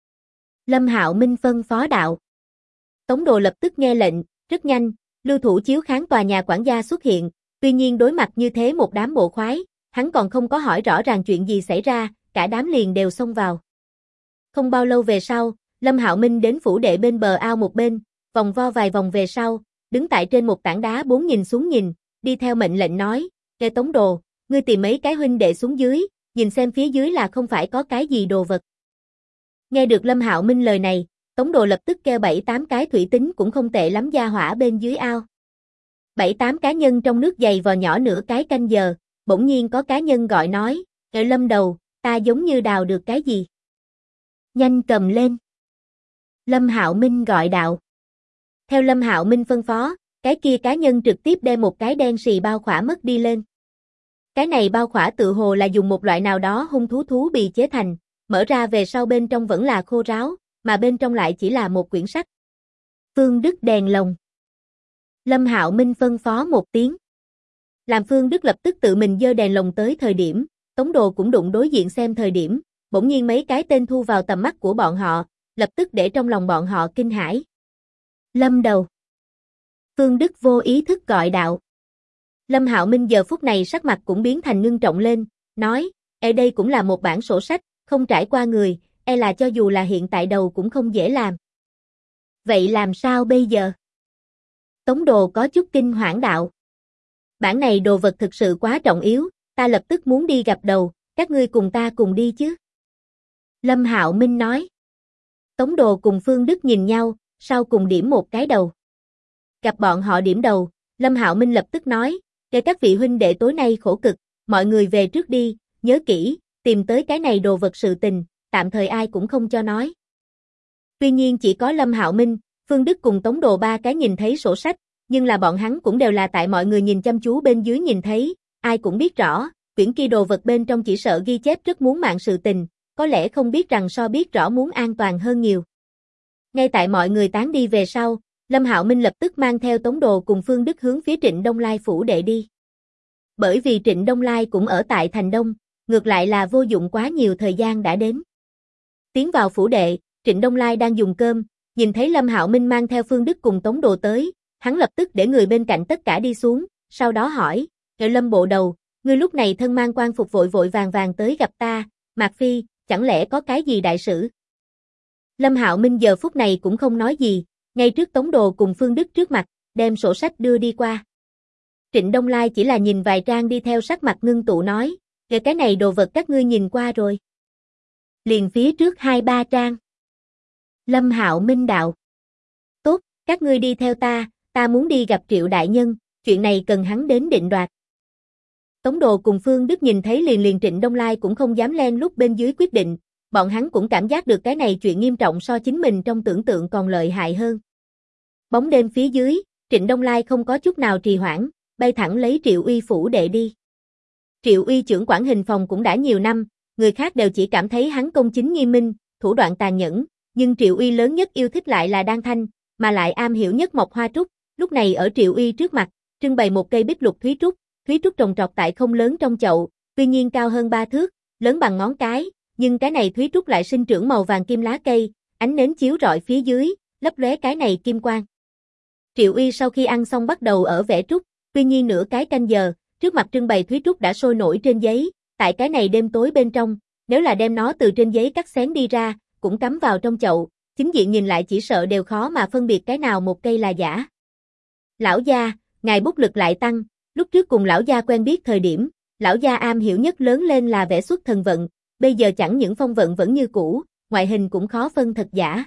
Lâm Hạo Minh phân phó đạo. Tống Đồ lập tức nghe lệnh, rất nhanh, lưu thủ chiếu kháng tòa nhà quản gia xuất hiện, tuy nhiên đối mặt như thế một đám bộ khoái, hắn còn không có hỏi rõ ràng chuyện gì xảy ra, cả đám liền đều xông vào. Không bao lâu về sau, Lâm Hạo Minh đến phủ đệ bên bờ ao một bên, vòng vo vài vòng về sau, đứng tại trên một tảng đá bốn nhìn xuống nhìn, đi theo mệnh lệnh nói, nghe Tống Đồ, ngươi tìm mấy cái huynh đệ xuống dưới, nhìn xem phía dưới là không phải có cái gì đồ vật. Nghe được Lâm Hạo Minh lời này, Tống Đồ lập tức kêu 7-8 cái thủy tính cũng không tệ lắm gia hỏa bên dưới ao. 7-8 cá nhân trong nước dày vò nhỏ nửa cái canh giờ, bỗng nhiên có cá nhân gọi nói, Lâm Đầu, ta giống như đào được cái gì. Nhanh cầm lên. Lâm Hạo Minh gọi đạo. Theo Lâm Hạo Minh phân phó, cái kia cá nhân trực tiếp đem một cái đen xì bao khỏa mất đi lên. Cái này bao khỏa tự hồ là dùng một loại nào đó hung thú bì chế thành, mở ra về sau bên trong vẫn là khô ráo, mà bên trong lại chỉ là một quyển sách. Phương Đức đèn lồng. Lâm Hạo Minh phân phó một tiếng. Làm Phương Đức lập tức tự mình giơ đèn lồng tới thời điểm, Tống Đồ cũng đụng đối diện xem thời điểm, bỗng nhiên mấy cái tên thu vào tầm mắt của bọn họ, lập tức để trong lòng bọn họ kinh hãi. Lâm Đầu. Phương Đức vô ý thức gọi đạo. Lâm Hạo Minh giờ phút này sắc mặt cũng biến thành ngưng trọng lên, nói, đây cũng là một bản sổ sách, không trải qua người, là cho dù là hiện tại đầu cũng không dễ làm. Vậy làm sao bây giờ? Tống Đồ có chút kinh hoảng đạo. Bản này đồ vật thực sự quá trọng yếu, ta lập tức muốn đi gặp đầu, các ngươi cùng ta cùng đi chứ. Lâm Hạo Minh nói. Tống Đồ cùng Phương Đức nhìn nhau, sau cùng điểm một cái đầu. Gặp bọn họ điểm đầu, Lâm Hạo Minh lập tức nói, kể các vị huynh đệ tối nay khổ cực, mọi người về trước đi, nhớ kỹ, tìm tới cái này đồ vật sự tình, tạm thời ai cũng không cho nói. Tuy nhiên chỉ có Lâm Hạo Minh, Phương Đức cùng Tống Đồ ba cái nhìn thấy sổ sách, nhưng là bọn hắn cũng đều là tại mọi người nhìn chăm chú bên dưới nhìn thấy, ai cũng biết rõ, quyển kia đồ vật bên trong chỉ sợ ghi chép rất muốn mạng sự tình, có lẽ không biết rằng so biết rõ muốn an toàn hơn nhiều. Ngay tại mọi người tán đi về sau, Lâm Hạo Minh lập tức mang theo Tống Đồ cùng Phương Đức hướng phía Trịnh Đông Lai phủ đệ đi. Bởi vì Trịnh Đông Lai cũng ở tại thành Đông, ngược lại là vô dụng quá nhiều thời gian đã đến. Tiến vào phủ đệ, Trịnh Đông Lai đang dùng cơm, nhìn thấy Lâm Hạo Minh mang theo Phương Đức cùng Tống Đồ tới, hắn lập tức để người bên cạnh tất cả đi xuống, sau đó hỏi, Lâm bộ đầu, ngươi lúc này thân mang quan phục vội vội vàng vàng tới gặp ta, Mạc Phi, chẳng lẽ có cái gì đại sự? Lâm Hạo Minh giờ phút này cũng không nói gì, ngay trước Tống Đồ cùng Phương Đức trước mặt, đem sổ sách đưa đi qua. Trịnh Đông Lai chỉ là nhìn vài trang đi theo sắc mặt ngưng tụ nói, cái này đồ vật các ngươi nhìn qua rồi. Liền phía trước 2-3 trang. Lâm Hạo Minh đạo. Tốt, các ngươi đi theo ta muốn đi gặp Triệu đại nhân, chuyện này cần hắn đến định đoạt. Tống Đồ cùng Phương Đức nhìn thấy liền Trịnh Đông Lai cũng không dám len lút bên dưới quyết định, bọn hắn cũng cảm giác được cái này chuyện nghiêm trọng so chính mình trong tưởng tượng còn lợi hại hơn. Bóng đêm phía dưới, Trịnh Đông Lai không có chút nào trì hoãn, bay thẳng lấy Triệu Uy phủ đệ đi. Triệu Uy trưởng quản hình phòng cũng đã nhiều năm, người khác đều chỉ cảm thấy hắn công chính nghiêm minh, thủ đoạn tàn nhẫn, nhưng Triệu Uy lớn nhất yêu thích lại là đan thanh, mà lại am hiểu nhất mộc hoa trúc, lúc này ở Triệu Uy trước mặt, trưng bày một cây bích lục thúy trúc trồng trọt tại không lớn trong chậu, tuy nhiên cao hơn 3 thước, lớn bằng ngón cái, nhưng cái này thúy trúc lại sinh trưởng màu vàng kim lá cây, ánh nến chiếu rọi phía dưới, lấp lóe cái này kim quang. Triệu Uy sau khi ăn xong bắt đầu ở vẽ trúc, tuy nhiên nửa cái canh giờ, trước mặt trưng bày thúy trúc đã sôi nổi trên giấy, tại cái này đêm tối bên trong, nếu là đem nó từ trên giấy cắt xén đi ra, cũng cắm vào trong chậu, chính diện nhìn lại chỉ sợ đều khó mà phân biệt cái nào một cây là giả. Lão gia, ngài bút lực lại tăng, lúc trước cùng lão gia quen biết thời điểm, lão gia am hiểu nhất lớn lên là vẽ xuất thần vận, bây giờ chẳng những phong vận vẫn như cũ, ngoại hình cũng khó phân thật giả.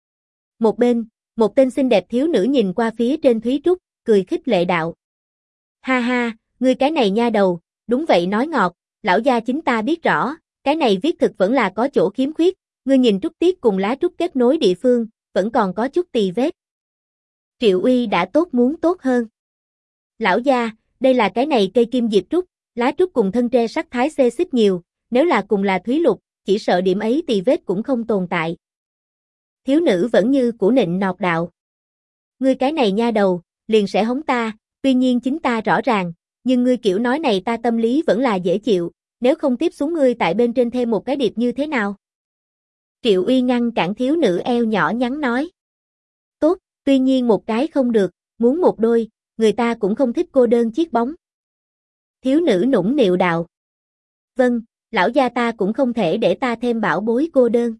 Một bên, một tên xinh đẹp thiếu nữ nhìn qua phía trên thúy trúc, cười khích lệ đạo. Ha ha, ngươi cái này nha đầu, đúng vậy nói ngọt, lão gia chính ta biết rõ, cái này viết thực vẫn là có chỗ khiếm khuyết, ngươi nhìn trúc tiết cùng lá trúc kết nối địa phương, vẫn còn có chút tì vết. Triệu Uy đã tốt muốn tốt hơn. Lão gia, đây là cái này cây kim diệp trúc, lá trúc cùng thân tre sắc thái xê xích nhiều, nếu là cùng là thúy lục, chỉ sợ điểm ấy tì vết cũng không tồn tại. Thiếu nữ vẫn như cũ nịnh nọt đạo. Ngươi cái này nha đầu, liền sẽ hống ta, tuy nhiên chính ta rõ ràng, nhưng ngươi kiểu nói này ta tâm lý vẫn là dễ chịu, nếu không tiếp xuống ngươi tại bên trên thêm một cái điệp như thế nào? Triệu Uy ngăn cản thiếu nữ eo nhỏ nhắn nói. Tốt, tuy nhiên một cái không được, muốn một đôi, người ta cũng không thích cô đơn chiếc bóng. Thiếu nữ nũng nịu đạo. Vâng, lão gia ta cũng không thể để ta thêm bảo bối cô đơn.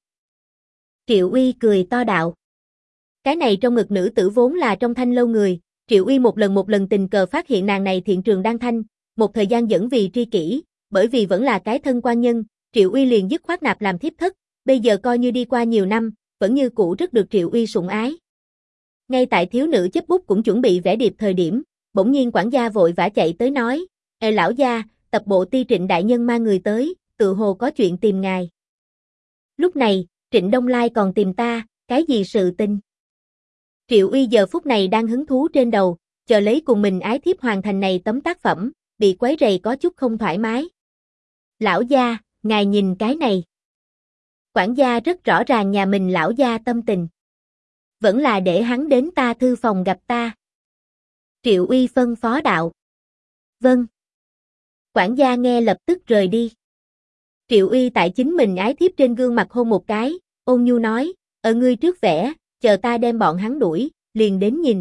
Triệu Uy cười to đạo. Cái này trong ngực nữ tử vốn là trong thanh lâu người, Triệu Uy một lần tình cờ phát hiện nàng này thiện trường đan thanh, một thời gian dẫn vì tri kỷ, bởi vì vẫn là cái thân quan nhân, Triệu Uy liền dứt khoát nạp làm thiếp thất, bây giờ coi như đi qua nhiều năm, vẫn như cũ rất được Triệu Uy sủng ái. Ngay tại thiếu nữ chấp bút cũng chuẩn bị vẽ điệp thời điểm, bỗng nhiên quản gia vội vã chạy tới nói, lão gia, tập bộ ti Trịnh đại nhân mang người tới, tự hồ có chuyện tìm ngài. Lúc này, Trịnh Đông Lai còn tìm ta, cái gì sự tình? Triệu Uy giờ phút này đang hứng thú trên đầu, chờ lấy cùng mình ái thiếp hoàn thành này tấm tác phẩm, bị quấy rầy có chút không thoải mái. Lão gia, ngài nhìn cái này. Quản gia rất rõ ràng nhà mình lão gia tâm tình. Vẫn là để hắn đến ta thư phòng gặp ta. Triệu Uy phân phó đạo. Vâng. Quản gia nghe lập tức rời đi. Triệu Uy tại chính mình ái thiếp trên gương mặt hôn một cái, ôn nhu nói, ở ngươi trước vẽ, chờ ta đem bọn hắn đuổi, liền đến nhìn.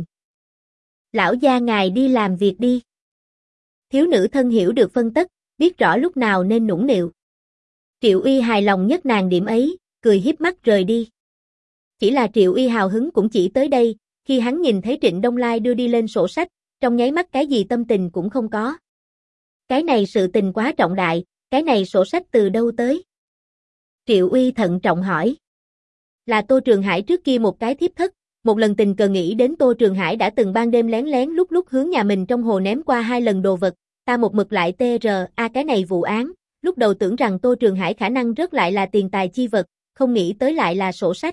Lão gia ngài đi làm việc đi. Thiếu nữ thân hiểu được phân tất, biết rõ lúc nào nên nũng nịu. Triệu Uy hài lòng nhất nàng điểm ấy, cười hiếp mắt rời đi. Chỉ là Triệu Uy hào hứng cũng chỉ tới đây, khi hắn nhìn thấy Trịnh Đông Lai đưa đi lên sổ sách, trong nháy mắt cái gì tâm tình cũng không có. Cái này sự tình quá trọng đại, cái này sổ sách từ đâu tới? Triệu Uy thận trọng hỏi. Là Tô Trường Hải trước kia một cái thiếp thất, một lần tình cờ nghĩ đến Tô Trường Hải đã từng ban đêm lén lén lúc hướng nhà mình trong hồ ném qua 2 lần đồ vật, ta một mực lại cái này vụ án, lúc đầu tưởng rằng Tô Trường Hải khả năng rớt lại là tiền tài chi vật, không nghĩ tới lại là sổ sách.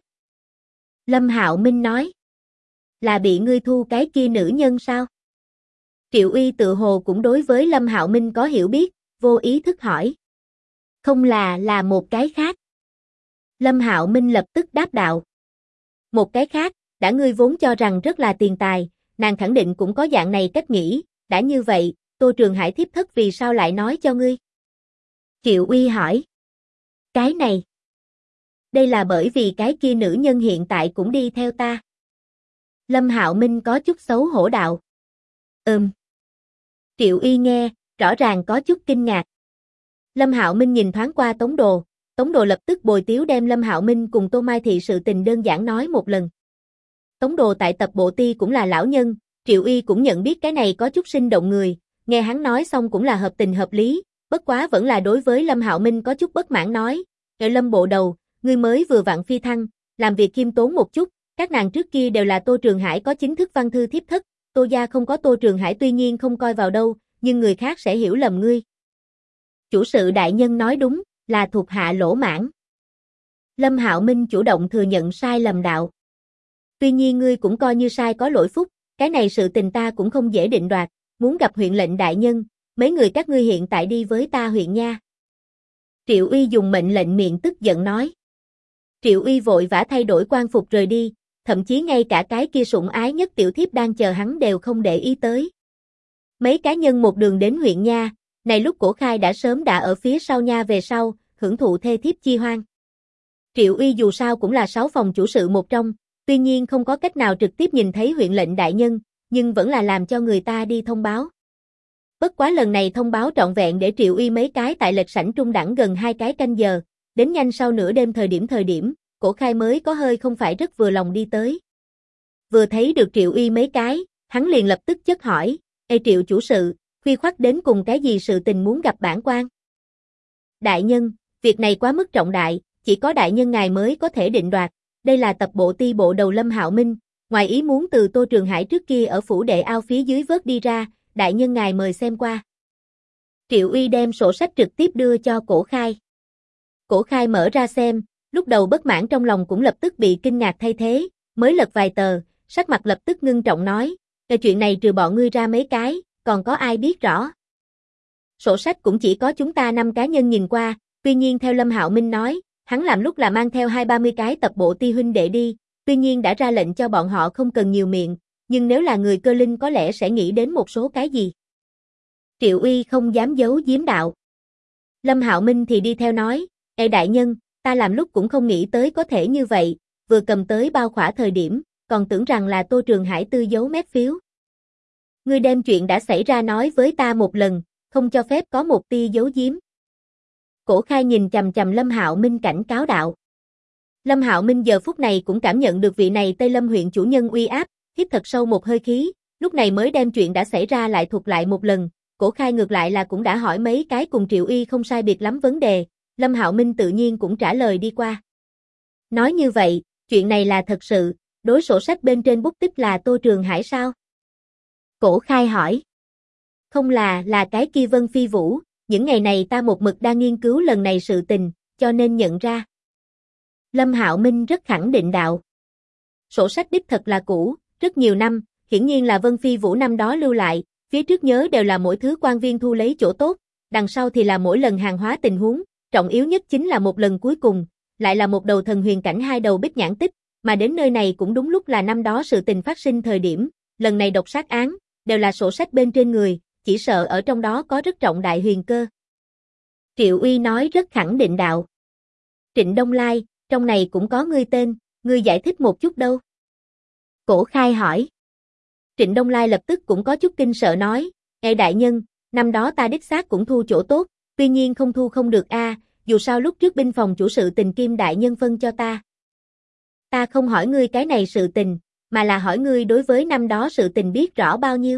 Lâm Hạo Minh nói. Là bị ngươi thu cái kia nữ nhân sao? Triệu Uy tự hồ cũng đối với Lâm Hạo Minh có hiểu biết, vô ý thức hỏi. Không là một cái khác. Lâm Hạo Minh lập tức đáp đạo. Một cái khác, đã ngươi vốn cho rằng rất là tiền tài, nàng khẳng định cũng có dạng này cách nghĩ, đã như vậy, Tô Trường Hải thiếp thất vì sao lại nói cho ngươi? Triệu Uy hỏi. Cái này. Đây là bởi vì cái kia nữ nhân hiện tại cũng đi theo ta. Lâm Hạo Minh có chút xấu hổ đạo. Triệu Uy nghe, rõ ràng có chút kinh ngạc. Lâm Hạo Minh nhìn thoáng qua Tống Đồ lập tức bồi tiếu đem Lâm Hạo Minh cùng Tô Mai Thị sự tình đơn giản nói một lần. Tống Đồ tại tập bộ ti cũng là lão nhân, Triệu Uy cũng nhận biết cái này có chút sinh động người, nghe hắn nói xong cũng là hợp tình hợp lý, bất quá vẫn là đối với Lâm Hạo Minh có chút bất mãn nói, Lâm bộ đầu, ngươi mới vừa vặn phi thăng, làm việc khiêm tốn một chút, các nàng trước kia đều là Tô Trường Hải có chính thức văn thư thiếp thất, Tô gia không có Tô Trường Hải tuy nhiên không coi vào đâu, nhưng người khác sẽ hiểu lầm ngươi. Chủ sự đại nhân nói đúng, là thuộc hạ lỗ mãn. Lâm Hạo Minh chủ động thừa nhận sai lầm đạo. Tuy nhiên ngươi cũng coi như sai có lỗi phúc, cái này sự tình ta cũng không dễ định đoạt, muốn gặp huyện lệnh đại nhân, mấy người các ngươi hiện tại đi với ta huyện nha. Triệu Uy dùng mệnh lệnh miệng tức giận nói. Triệu Uy vội vã thay đổi quan phục rời đi, thậm chí ngay cả cái kia sủng ái nhất tiểu thiếp đang chờ hắn đều không để ý tới. Mấy cá nhân một đường đến huyện nha, này lúc Cổ Khai đã sớm đã ở phía sau nha về sau, hưởng thụ thê thiếp chi hoan. Triệu Uy dù sao cũng là 6 phòng chủ sự một trong, tuy nhiên không có cách nào trực tiếp nhìn thấy huyện lệnh đại nhân, nhưng vẫn là làm cho người ta đi thông báo. Bất quá lần này thông báo trọn vẹn để Triệu Uy mấy cái tại lệch sảnh trung đẳng gần 2 cái canh giờ, đến nhanh sau nửa đêm thời điểm, Cổ Khai mới có hơi không phải rất vừa lòng đi tới. Vừa thấy được Triệu Uy mấy cái, hắn liền lập tức chất hỏi, Ê Triệu chủ sự, khuya khoắt đến cùng cái gì sự tình muốn gặp bản quan? Đại nhân, việc này quá mức trọng đại, chỉ có đại nhân ngài mới có thể định đoạt, đây là tập bộ ti bộ đầu Lâm Hạo Minh, ngoài ý muốn từ Tô Trường Hải trước kia ở phủ đệ ao phía dưới vớt đi ra, đại nhân ngài mời xem qua. Triệu Uy đem sổ sách trực tiếp đưa cho Cổ Khai. Cổ Khai mở ra xem, lúc đầu bất mãn trong lòng cũng lập tức bị kinh ngạc thay thế, mới lật vài tờ, sắc mặt lập tức ngưng trọng nói, chuyện này trừ bọn ngươi ra mấy cái, còn có ai biết rõ? Sổ sách cũng chỉ có chúng ta 5 cá nhân nhìn qua, tuy nhiên theo Lâm Hạo Minh nói, hắn làm lúc là mang theo 20-30 cái tập bộ ti huynh đệ đi, tuy nhiên đã ra lệnh cho bọn họ không cần nhiều miệng, nhưng nếu là người cơ linh có lẽ sẽ nghĩ đến một số cái gì. Triệu Uy không dám giấu giếm đạo. Lâm Hạo Minh thì đi theo nói, Ê đại nhân, ta làm lúc cũng không nghĩ tới có thể như vậy, vừa cầm tới bao khỏa thời điểm, còn tưởng rằng là Tô Trường Hải tư giấu mép phiếu. Ngươi đem chuyện đã xảy ra nói với ta một lần, không cho phép có một tia giấu giếm. Cổ Khai nhìn chằm chằm Lâm Hạo Minh cảnh cáo đạo. Lâm Hạo Minh giờ phút này cũng cảm nhận được vị này Tây Lâm huyện chủ nhân uy áp, hít thật sâu một hơi khí, lúc này mới đem chuyện đã xảy ra lại thuật lại một lần. Cổ Khai ngược lại là cũng đã hỏi mấy cái cùng Triệu Uy không sai biệt lắm vấn đề, Lâm Hạo Minh tự nhiên cũng trả lời đi qua. Nói như vậy, chuyện này là thật sự, đối sổ sách bên trên bút tích là Tô Trường Hải sao? Cổ Khai hỏi. Không là cái kia Vân Phi Vũ, những ngày này ta một mực đang nghiên cứu lần này sự tình, cho nên nhận ra. Lâm Hạo Minh rất khẳng định đạo. Sổ sách đích thật là cũ, rất nhiều năm, hiển nhiên là Vân Phi Vũ năm đó lưu lại, phía trước nhớ đều là mỗi thứ quan viên thu lấy chỗ tốt, đằng sau thì là mỗi lần hàng hóa tình huống, trọng yếu nhất chính là một lần cuối cùng, lại là một đầu thần huyền cảnh 2 đầu bích nhãn tích, mà đến nơi này cũng đúng lúc là năm đó sự tình phát sinh thời điểm, lần này độc sát án, đều là sổ sách bên trên người, chỉ sợ ở trong đó có rất trọng đại huyền cơ. Triệu Uy nói rất khẳng định đạo. Trịnh Đông Lai, trong này cũng có ngươi tên, ngươi giải thích một chút đâu? Cổ Khai hỏi. Trịnh Đông Lai lập tức cũng có chút kinh sợ nói, Ê đại nhân, năm đó ta đích xác cũng thu chỗ tốt, tuy nhiên không thu không được a, dù sao lúc trước binh phòng chủ sự tình Kim đại nhân phân cho ta. Ta không hỏi ngươi cái này sự tình, mà là hỏi ngươi đối với năm đó sự tình biết rõ bao nhiêu.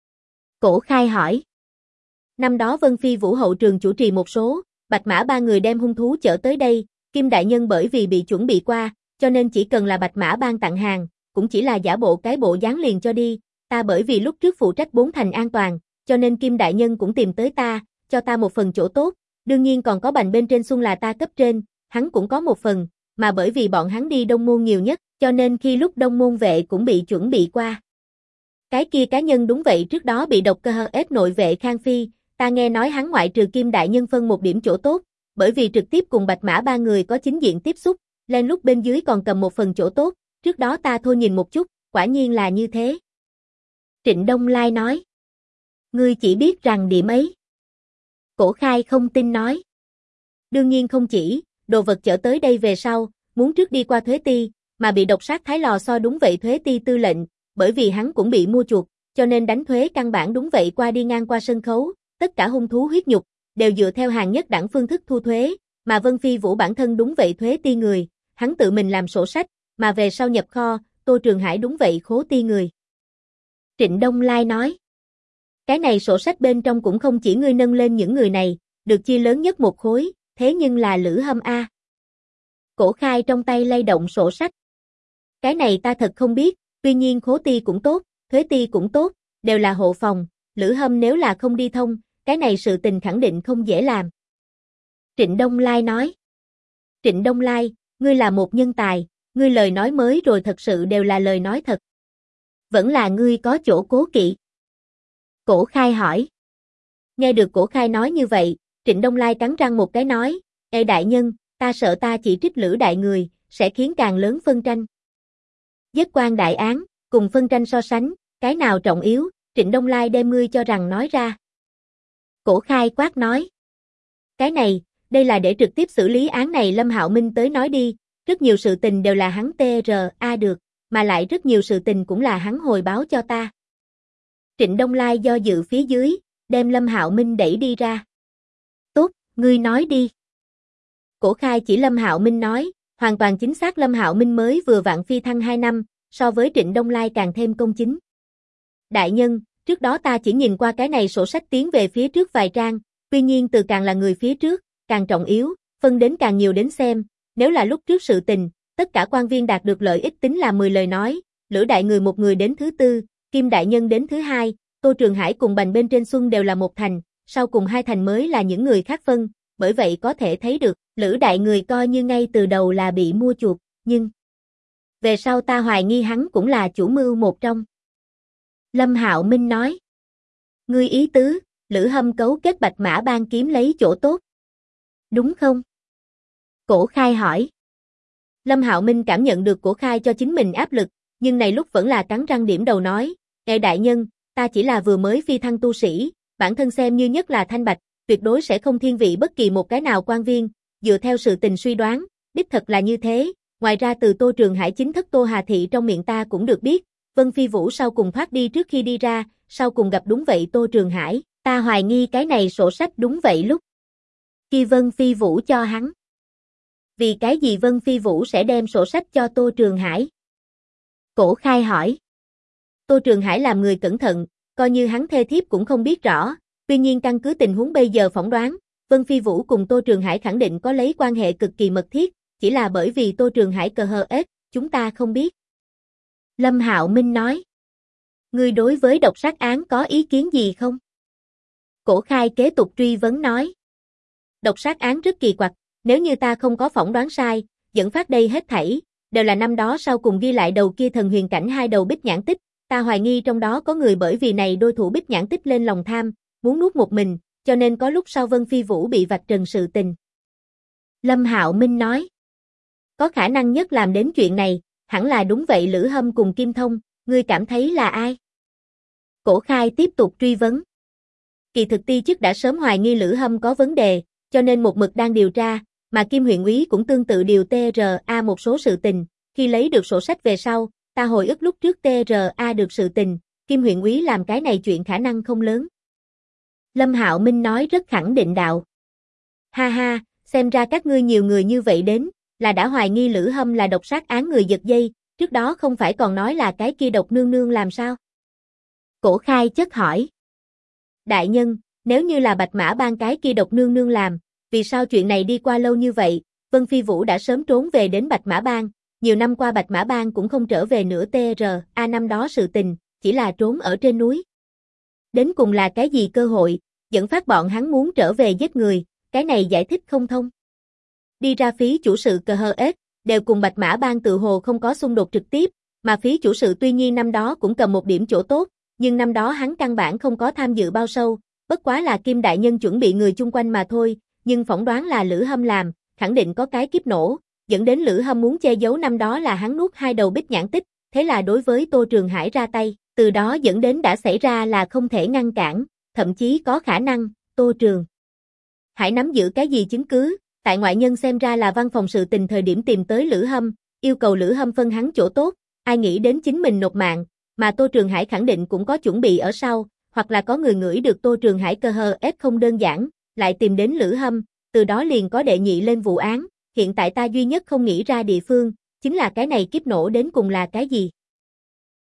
Cổ Khai hỏi. Năm đó Vân Phi Vũ hậu trường chủ trì một số, Bạch Mã 3 người đem hung thú chở tới đây, Kim đại nhân bởi vì bị chuẩn bị qua, cho nên chỉ cần là Bạch Mã ban tặng hàng, cũng chỉ là giả bộ cái bộ dáng liền cho đi, ta bởi vì lúc trước phụ trách 4 thành an toàn, cho nên Kim đại nhân cũng tìm tới ta, cho ta một phần chỗ tốt, đương nhiên còn có bành bên trên Xuân là ta cấp trên, hắn cũng có một phần, mà bởi vì bọn hắn đi Đông Môn nhiều nhất, cho nên khi lúc Đông Môn vệ cũng bị chuẩn bị qua. Cái kia cá nhân đúng vậy trước đó bị độc cơ ép nội vệ Khang Phi, ta nghe nói hắn ngoại trừ Kim đại nhân phân một điểm chỗ tốt, bởi vì trực tiếp cùng Bạch Mã 3 người có chính diện tiếp xúc, lên lúc bên dưới còn cầm một phần chỗ tốt, trước đó ta thôi nhìn một chút, quả nhiên là như thế. Trịnh Đông Lai nói. Ngươi chỉ biết rằng điểm ấy. Cổ Khai không tin nói. Đương nhiên không chỉ, đồ vật chở tới đây về sau, muốn trước đi qua thuế ti, mà bị độc sát Thái Lò So đúng vậy thuế ti tư lệnh, bởi vì hắn cũng bị mua chuộc, cho nên đánh thuế căn bản đúng vậy qua đi ngang qua sân khấu, tất cả hung thú huyết nhục, đều dựa theo hàng nhất đẳng phương thức thu thuế, mà Vân Phi Vũ bản thân đúng vậy thuế ti người, hắn tự mình làm sổ sách, mà về sau nhập kho, Tô Trường Hải đúng vậy khố ti người. Trịnh Đông Lai nói. Cái này sổ sách bên trong cũng không chỉ ngươi nâng lên những người này, được chia lớn nhất một khối, thế nhưng là Lữ Hâm a. Cổ Khai trong tay lay động sổ sách. Cái này ta thật không biết, tuy nhiên khố ti cũng tốt, thuế ti cũng tốt, đều là hộ phòng, Lữ Hâm nếu là không đi thông, cái này sự tình khẳng định không dễ làm. Trịnh Đông Lai nói. Trịnh Đông Lai, ngươi là một nhân tài, ngươi lời nói mới rồi thật sự đều là lời nói thật. Vẫn là ngươi có chỗ cố kỵ. Cổ Khai hỏi. Nghe được Cổ Khai nói như vậy, Trịnh Đông Lai cắn răng một cái nói, ê đại nhân, ta sợ ta chỉ trích Lữ đại người, sẽ khiến càng lớn phân tranh. Giết quan đại án, cùng phân tranh so sánh, cái nào trọng yếu, Trịnh Đông Lai đem ngươi cho rằng nói ra. Cổ Khai quát nói. Cái này, đây là để trực tiếp xử lý án này Lâm Hạo Minh tới nói đi, rất nhiều sự tình đều là hắn TRA được, mà lại rất nhiều sự tình cũng là hắn hồi báo cho ta. Trịnh Đông Lai do dự phía dưới, đem Lâm Hạo Minh đẩy đi ra. Tốt, ngươi nói đi. Cổ Khai chỉ Lâm Hạo Minh nói, hoàn toàn chính xác Lâm Hạo Minh mới vừa vặn phi thăng 2 năm, so với Trịnh Đông Lai càng thêm công chính. Đại nhân, trước đó ta chỉ nhìn qua cái này sổ sách tiến về phía trước vài trang, tuy nhiên từ càng là người phía trước, càng trọng yếu, phân đến càng nhiều đến xem, nếu là lúc trước sự tình, tất cả quan viên đạt được lợi ích tính là 10 lời nói, Lữ đại người một người đến thứ tư, Kim đại nhân đến thứ hai, Tô Trường Hải cùng Bành bên trên Xuân đều là một thành, sau cùng 2 thành mới là những người khác phân, bởi vậy có thể thấy được, Lữ đại người coi như ngay từ đầu là bị mua chuộc, nhưng về sau ta hoài nghi hắn cũng là chủ mưu một trong. Lâm Hạo Minh nói. Ngươi ý tứ, Lữ Hâm cấu kết Bạch Mã Bang kiếm lấy chỗ tốt. Đúng không? Cổ Khai hỏi. Lâm Hạo Minh cảm nhận được Cổ Khai cho chính mình áp lực, nhưng này lúc vẫn là cắn răng điểm đầu nói, ê đại nhân, ta chỉ là vừa mới phi thăng tu sĩ, bản thân xem như nhất là thanh bạch, tuyệt đối sẽ không thiên vị bất kỳ một cái nào quan viên, dựa theo sự tình suy đoán, đích thật là như thế, ngoài ra từ Tô Trường Hải chính thức Tô Hà Thị trong miệng ta cũng được biết, Vân Phi Vũ sau cùng thoát đi trước khi đi ra, sau cùng gặp đúng vậy Tô Trường Hải, ta hoài nghi cái này sổ sách đúng vậy lúc khi Vân Phi Vũ cho hắn. Vì cái gì Vân Phi Vũ sẽ đem sổ sách cho Tô Trường Hải? Cổ Khai hỏi. Tô Trường Hải làm người cẩn thận, coi như hắn thê thiếp cũng không biết rõ, tuy nhiên căn cứ tình huống bây giờ phỏng đoán, Vân Phi Vũ cùng Tô Trường Hải khẳng định có lấy quan hệ cực kỳ mật thiết, chỉ là bởi vì Tô Trường Hải cờ hờ ết, chúng ta không biết. Lâm Hạo Minh nói. Ngươi đối với độc sát án có ý kiến gì không? Cổ Khai kế tục truy vấn nói. Độc sát án rất kỳ quặc, nếu như ta không có phỏng đoán sai, dẫn phát đây hết thảy, đều là năm đó sau cùng ghi lại đầu kia thần huyền cảnh 2 đầu bích nhãn tích, ta hoài nghi trong đó có người bởi vì này đôi thủ bích nhãn tích lên lòng tham, muốn nuốt một mình, cho nên có lúc sau Vân Phi Vũ bị vạch trần sự tình. Lâm Hạo Minh nói. Có khả năng nhất làm đến chuyện này, hẳn là đúng vậy Lữ Hâm cùng Kim Thông, ngươi cảm thấy là ai? Cổ Khai tiếp tục truy vấn. Kỳ thực ti chức đã sớm hoài nghi Lữ Hâm có vấn đề, cho nên một mực đang điều tra, mà Kim huyện úy cũng tương tự điều TRA một số sự tình, khi lấy được sổ sách về sau, ta hồi ức lúc trước TRA được sự tình, Kim huyện úy làm cái này chuyện khả năng không lớn. Lâm Hạo Minh nói rất khẳng định đạo. Ha ha, xem ra các ngươi nhiều người như vậy đến, là đã hoài nghi Lữ Hâm là độc sát án người giật dây, trước đó không phải còn nói là cái kia độc nương nương làm sao? Cổ Khai chất hỏi. Đại nhân, nếu như là Bạch Mã Bang cái kia độc nương nương làm, vì sao chuyện này đi qua lâu như vậy, Vân Phi Vũ đã sớm trốn về đến Bạch Mã Bang, nhiều năm qua Bạch Mã Bang cũng không trở về nữa TRA năm đó sự tình, chỉ là trốn ở trên núi. Đến cùng là cái gì cơ hội, dẫn phát bọn hắn muốn trở về giết người, cái này giải thích không thông. Đi ra phí chủ sự cờ hờ ết, đều cùng Bạch Mã Bang tự hồ không có xung đột trực tiếp, mà phí chủ sự tuy nhiên năm đó cũng cầm một điểm chỗ tốt, nhưng năm đó hắn căn bản không có tham dự bao sâu, bất quá là Kim đại nhân chuẩn bị người chung quanh mà thôi, nhưng phỏng đoán là Lữ Hâm làm, khẳng định có cái kiếp nổ, dẫn đến Lữ Hâm muốn che giấu năm đó là hắn nuốt 2 đầu bích nhãn tích, thế là đối với Tô Trường Hải ra tay, từ đó dẫn đến đã xảy ra là không thể ngăn cản, thậm chí có khả năng, Tô Trường Hải nắm giữ cái gì chứng cứ, tại ngoại nhân xem ra là văn phòng sự tình thời điểm tìm tới Lữ Hâm, yêu cầu Lữ Hâm phân hắn chỗ tốt, ai nghĩ đến chính mình nộp mạng, mà Tô Trường Hải khẳng định cũng có chuẩn bị ở sau, hoặc là có người ngửi được Tô Trường Hải cơ hờ ép không đơn giản, lại tìm đến Lữ Hâm, từ đó liền có đệ nhị lên vụ án, hiện tại ta duy nhất không nghĩ ra địa phương, chính là cái này kiếp nổ đến cùng là cái gì.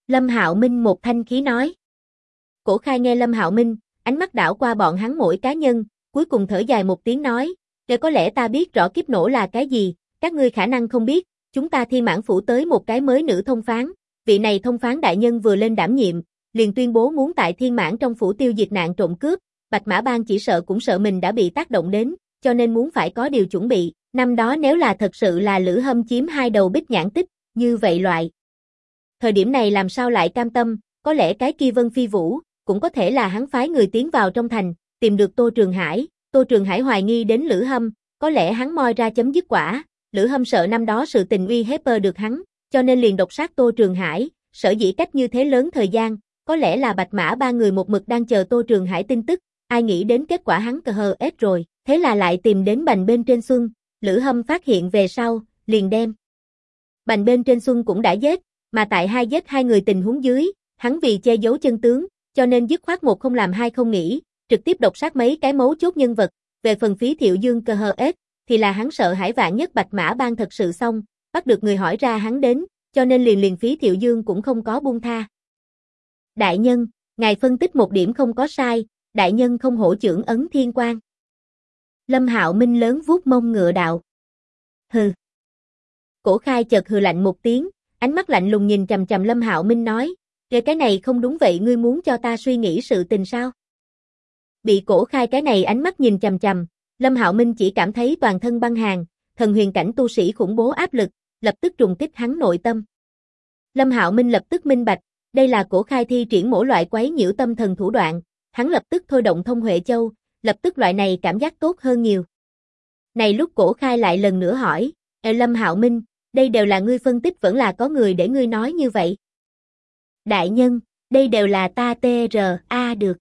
Lâm Hạo Minh một thanh khí nói. Cổ Khai nghe Lâm Hạo Minh, ánh mắt đảo qua bọn hắn mỗi cá nhân, cuối cùng thở dài một tiếng nói, để có lẽ ta biết rõ kiếp nổ là cái gì, các ngươi khả năng không biết, chúng ta Thiên Mãn Phủ tới một cái mới nữ thông phán, vị này thông phán đại nhân vừa lên đảm nhiệm, liền tuyên bố muốn tại Thiên Mãn trong phủ tiêu diệt nạn trộm cướp, Bạch Mã Bang chỉ sợ cũng sợ mình đã bị tác động đến, cho nên muốn phải có điều chuẩn bị, năm đó nếu là thật sự là Lữ Hâm chiếm 2 đầu Bích Nhãn Tích, như vậy loại. Thời điểm này làm sao lại cam tâm, có lẽ cái kia Vân Phi Vũ, cũng có thể là hắn phái người tiến vào trong thành, tìm được Tô Trường Hải hoài nghi đến Lữ Hâm, có lẽ hắn moi ra chấm dứt quả, Lữ Hâm sợ năm đó sự tình uy hiếp được hắn, cho nên liền độc sát Tô Trường Hải, sở dĩ cách như thế lớn thời gian, có lẽ là Bạch Mã ba người một mực đang chờ Tô Trường Hải tin tức, ai nghĩ đến kết quả hắn cờ hờ ết rồi, thế là lại tìm đến Bành bên trên Xuân, Lữ Hâm phát hiện về sau, liền đem. Bành bên trên Xuân cũng đã giết, mà tại giết hai người tình huống dưới, hắn vì che giấu chân tướng, cho nên dứt khoát một không làm hai không nghĩ, trực tiếp độc sát mấy cái mấu chốt nhân vật, về phần Phí Thiệu Dương cờ hờ ết, thì là hắn sợ hãi vạn nhất Bạch Mã Bang thật sự xong, bắt được người hỏi ra hắn đến, cho nên liền Phí Thiệu Dương cũng không có buông tha. Đại nhân, ngài phân tích một điểm không có sai, đại nhân không hổ chưởng ấn thiên quan. Lâm Hạo Minh lớn vuốt mông ngựa đạo. Hừ. Cổ Khai chợt hừ lạnh một tiếng, ánh mắt lạnh lùng nhìn chằm chằm Lâm Hạo Minh nói, cái này không đúng vậy ngươi muốn cho ta suy nghĩ sự tình sao? Bị Cổ Khai cái này ánh mắt nhìn chằm chằm, Lâm Hạo Minh chỉ cảm thấy toàn thân băng hàn, thần huyền cảnh tu sĩ khủng bố áp lực, lập tức trùng kích hắn nội tâm. Lâm Hạo Minh lập tức minh bạch, đây là Cổ Khai thi triển mỗi loại quấy nhiễu tâm thần thủ đoạn, hắn lập tức thôi động Thông Huệ Châu, lập tức loại này cảm giác tốt hơn nhiều. Này lúc Cổ Khai lại lần nữa hỏi, Lâm Hạo Minh, đây đều là ngươi phân tích vẫn là có người để ngươi nói như vậy? Đại nhân, đây đều là ta TRA được.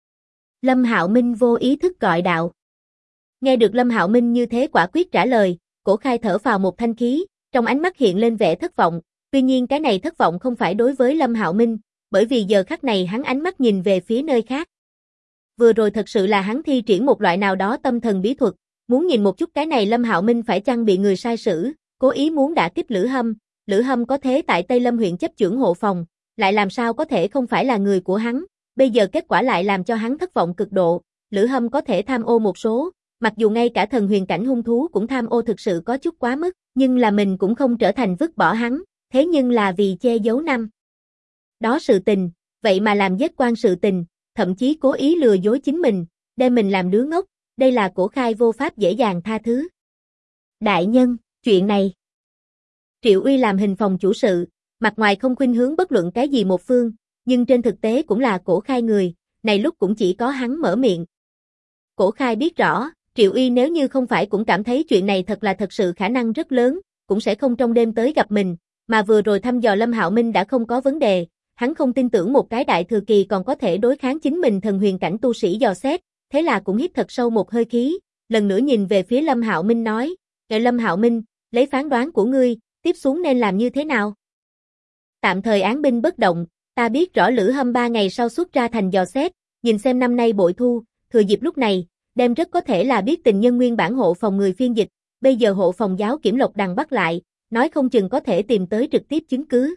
Lâm Hạo Minh vô ý thức gọi đạo. Nghe được Lâm Hạo Minh như thế quả quyết trả lời, Cổ Khai thở phào một thanh khí, trong ánh mắt hiện lên vẻ thất vọng, tuy nhiên cái này thất vọng không phải đối với Lâm Hạo Minh, bởi vì giờ khắc này hắn ánh mắt nhìn về phía nơi khác. Vừa rồi thật sự là hắn thi triển một loại nào đó tâm thần bí thuật, muốn nhìn một chút cái này Lâm Hạo Minh phải chăng bị người sai sử, cố ý muốn đả kích Lữ Hâm có thế tại Tây Lâm huyện chấp chưởng hộ phòng, lại làm sao có thể không phải là người của hắn, bây giờ kết quả lại làm cho hắn thất vọng cực độ, Lữ Hâm có thể tham ô một số, mặc dù ngay cả thần huyền cảnh hung thú cũng tham ô thực sự có chút quá mức, nhưng là mình cũng không trở thành vứt bỏ hắn, thế nhưng là vì che giấu năm đó sự tình, vậy mà làm giết quan sự tình, thậm chí cố ý lừa dối chính mình, đem mình làm đứa ngốc, đây là Cổ Khai vô pháp dễ dàng tha thứ. Đại nhân, chuyện này. Triệu Uy làm hình phòng chủ sự, mặt ngoài không khuynh hướng bất luận cái gì một phương, nhưng trên thực tế cũng là Cổ Khai người, này lúc cũng chỉ có hắn mở miệng. Cổ Khai biết rõ, Triệu Uy nếu như không phải cũng cảm thấy chuyện này thật sự khả năng rất lớn, cũng sẽ không trong đêm tới gặp mình, mà vừa rồi thăm dò Lâm Hạo Minh đã không có vấn đề, hắn không tin tưởng một cái đại thừa kỳ còn có thể đối kháng chính mình thần huyền cảnh tu sĩ dò xét, thế là cũng hít thật sâu một hơi khí, lần nữa nhìn về phía Lâm Hạo Minh nói, Lâm Hạo Minh, lấy phán đoán của ngươi, tiếp xuống nên làm như thế nào? Tạm thời án binh bất động, ta biết rõ Lữ Hâm 3 ngày sau xuất ra thành dò xét, nhìn xem năm nay bội thu, thừa dịp lúc này, đem rất có thể là biết tình nhân nguyên bản hộ phòng người phiên dịch, bây giờ hộ phòng giáo kiểm Lộc Đằng bắt lại, nói không chừng có thể tìm tới trực tiếp chứng cứ.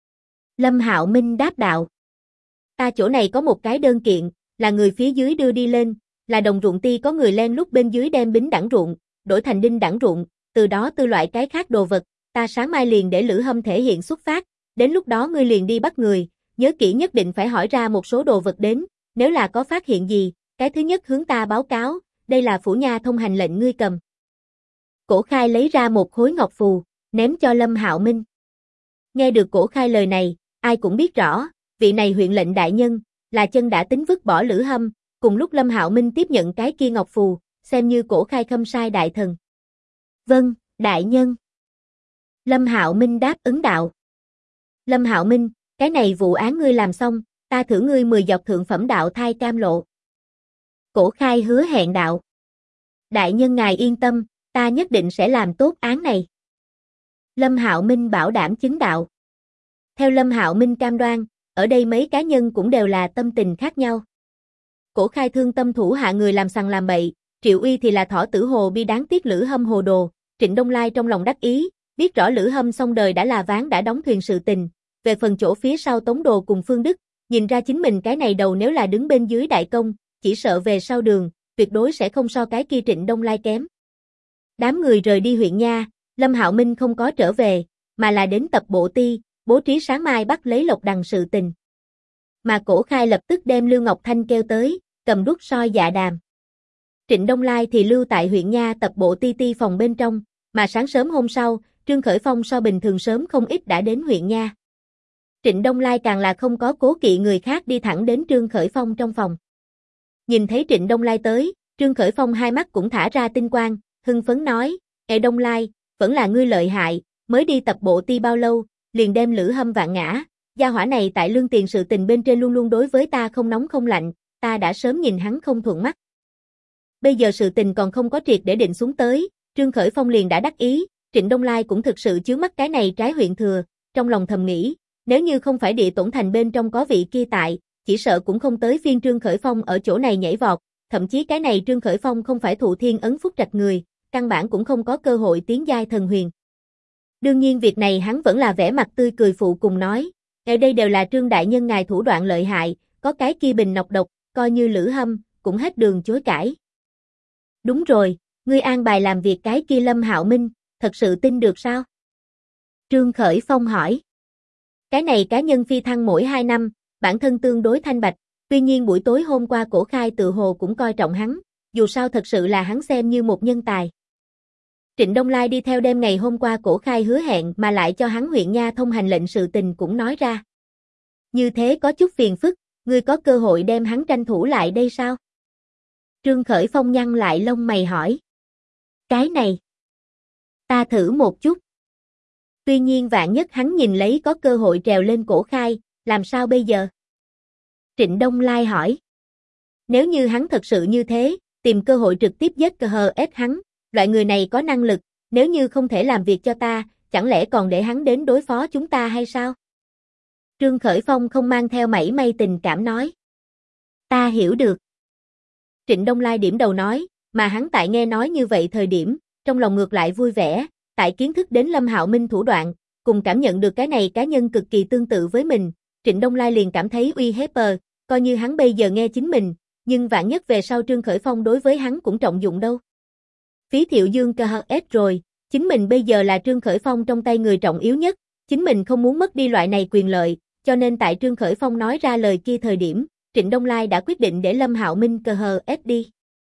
Lâm Hạo Minh đáp đạo. Ta chỗ này có một cái đơn kiện, là người phía dưới đưa đi lên, là đồng ruộng ty có người len lúc bên dưới đem bính đẳng ruộng, đổi thành đinh đẳng ruộng, từ đó tư loại cái khác đồ vật, ta sáng mai liền để Lữ Hâm thể hiện xuất phát, đến lúc đó ngươi liền đi bắt người, nhớ kỹ nhất định phải hỏi ra một số đồ vật đến, nếu là có phát hiện gì, cái thứ nhất hướng ta báo cáo, đây là phủ nha thông hành lệnh ngươi cầm. Cổ Khai lấy ra một khối ngọc phù, ném cho Lâm Hạo Minh. Nghe được Cổ Khai lời này, ai cũng biết rõ, vị này huyện lệnh đại nhân, là chân đã tính vứt bỏ Lữ Hâm, cùng lúc Lâm Hạo Minh tiếp nhận cái kia ngọc phù, xem như Cổ Khai khâm sai đại thần. Vâng, đại nhân. Lâm Hạo Minh đáp ứng đạo. Lâm Hạo Minh, cái này vụ án ngươi làm xong, ta thưởng ngươi 10 giọt thượng phẩm đạo thai cam lộ. Cổ Khai hứa hẹn đạo. Đại nhân ngài yên tâm, ta nhất định sẽ làm tốt án này. Lâm Hạo Minh bảo đảm chứng đạo. Theo Lâm Hạo Minh cam đoan, ở đây mấy cá nhân cũng đều là tâm tình khác nhau. Cổ Khai thương tâm thủ hạ người làm sằng làm bậy, Triệu Uy thì là thỏ tử hồ bi đáng tiếc Lữ Hâm hồ đồ, Trịnh Đông Lai trong lòng đắc ý, biết rõ Lữ Hâm xong đời đã là ván đã đóng thuyền sự tình, về phần chỗ phía sau Tống Đồ cùng Phương Đức, nhìn ra chính mình cái này đầu nếu là đứng bên dưới đại công, chỉ sợ về sau đường, tuyệt đối sẽ không so cái kia Trịnh Đông Lai kém. Đám người rời đi huyện nha, Lâm Hạo Minh không có trở về, mà là đến tập bộ ti, bố trí sáng mai bắt lấy Lộc Đằng sự tình. Mà Cổ Khai lập tức đem Lưu Ngọc Thanh kêu tới, cầm đuốc soi dạ đàm. Trịnh Đông Lai thì lưu tại huyện nha tập bộ ti phòng bên trong, mà sáng sớm hôm sau, Trương Khởi Phong so bình thường sớm không ít đã đến huyện nha. Trịnh Đông Lai càng là không có cố kỵ người khác đi thẳng đến Trương Khởi Phong trong phòng. Nhìn thấy Trịnh Đông Lai tới, Trương Khởi Phong hai mắt cũng thả ra tinh quang, hưng phấn nói, "Ê Đông Lai, vẫn là ngươi lợi hại, mới đi tập bộ ti bao lâu, liền đem Lữ Hâm vạn ngã, gia hỏa này tại lương tiền sự tình bên trên luôn luôn đối với ta không nóng không lạnh, ta đã sớm nhìn hắn không thuận mắt. Bây giờ sự tình còn không có triệt để định xuống tới." Trương Khởi Phong liền đã đắc ý, Trịnh Đông Lai cũng thực sự chướng mắt cái này trái huyện thừa, trong lòng thầm nghĩ, nếu như không phải Địa Tổn Thành bên trong có vị kia tại, chỉ sợ cũng không tới phiên Trương Khởi Phong ở chỗ này nhảy vọt, thậm chí cái này Trương Khởi Phong không phải thụ thiên ấn phúc trạch người, căn bản cũng không có cơ hội tiến giai thần huyền. Đương nhiên việc này hắn vẫn là vẻ mặt tươi cười phụ cùng nói, ở đây đều là Trương đại nhân ngài thủ đoạn lợi hại, có cái kia bình nọc độc, coi như Lữ Hâm, cũng hết đường chối cãi. Đúng rồi, ngươi an bài làm việc cái kia Lâm Hạo Minh, thật sự tin được sao? Trương Khởi Phong hỏi. Cái này cá nhân phi thăng mỗi 2 năm, bản thân tương đối thanh bạch, tuy nhiên buổi tối hôm qua Cổ Khai tự hồ cũng coi trọng hắn, dù sao thật sự là hắn xem như một nhân tài. Trịnh Đông Lai đi theo đêm ngày hôm qua Cổ Khai hứa hẹn mà lại cho hắn huyện nha thông hành lệnh sự tình cũng nói ra. Như thế có chút phiền phức, ngươi có cơ hội đem hắn tranh thủ lại đây sao? Trương Khởi Phong nhăn lại lông mày hỏi. Cái này, ta thử một chút. Tuy nhiên vạn nhất hắn nhìn lấy có cơ hội trèo lên Cổ Khai, làm sao bây giờ? Trịnh Đông Lai hỏi. Nếu như hắn thật sự như thế, tìm cơ hội trực tiếp giết ép hắn, loại người này có năng lực, nếu như không thể làm việc cho ta, chẳng lẽ còn để hắn đến đối phó chúng ta hay sao? Trương Khởi Phong không mang theo mảy may tình cảm nói. Ta hiểu được. Trịnh Đông Lai điểm đầu nói, mà hắn tại nghe nói như vậy thời điểm, trong lòng ngược lại vui vẻ, tại kiến thức đến Lâm Hạo Minh thủ đoạn, cùng cảm nhận được cái này cá nhân cực kỳ tương tự với mình, Trịnh Đông Lai liền cảm thấy uy hiếp coi như hắn bây giờ nghe chính mình, nhưng vạn nhất về sau Trương Khởi Phong đối với hắn cũng trọng dụng đâu. Phí Thiệu Dương KHS rồi, chính mình bây giờ là Trương Khởi Phong trong tay người trọng yếu nhất, chính mình không muốn mất đi loại này quyền lợi, cho nên tại Trương Khởi Phong nói ra lời kia thời điểm, Trịnh Đông Lai đã quyết định để Lâm Hạo Minh KHS đi.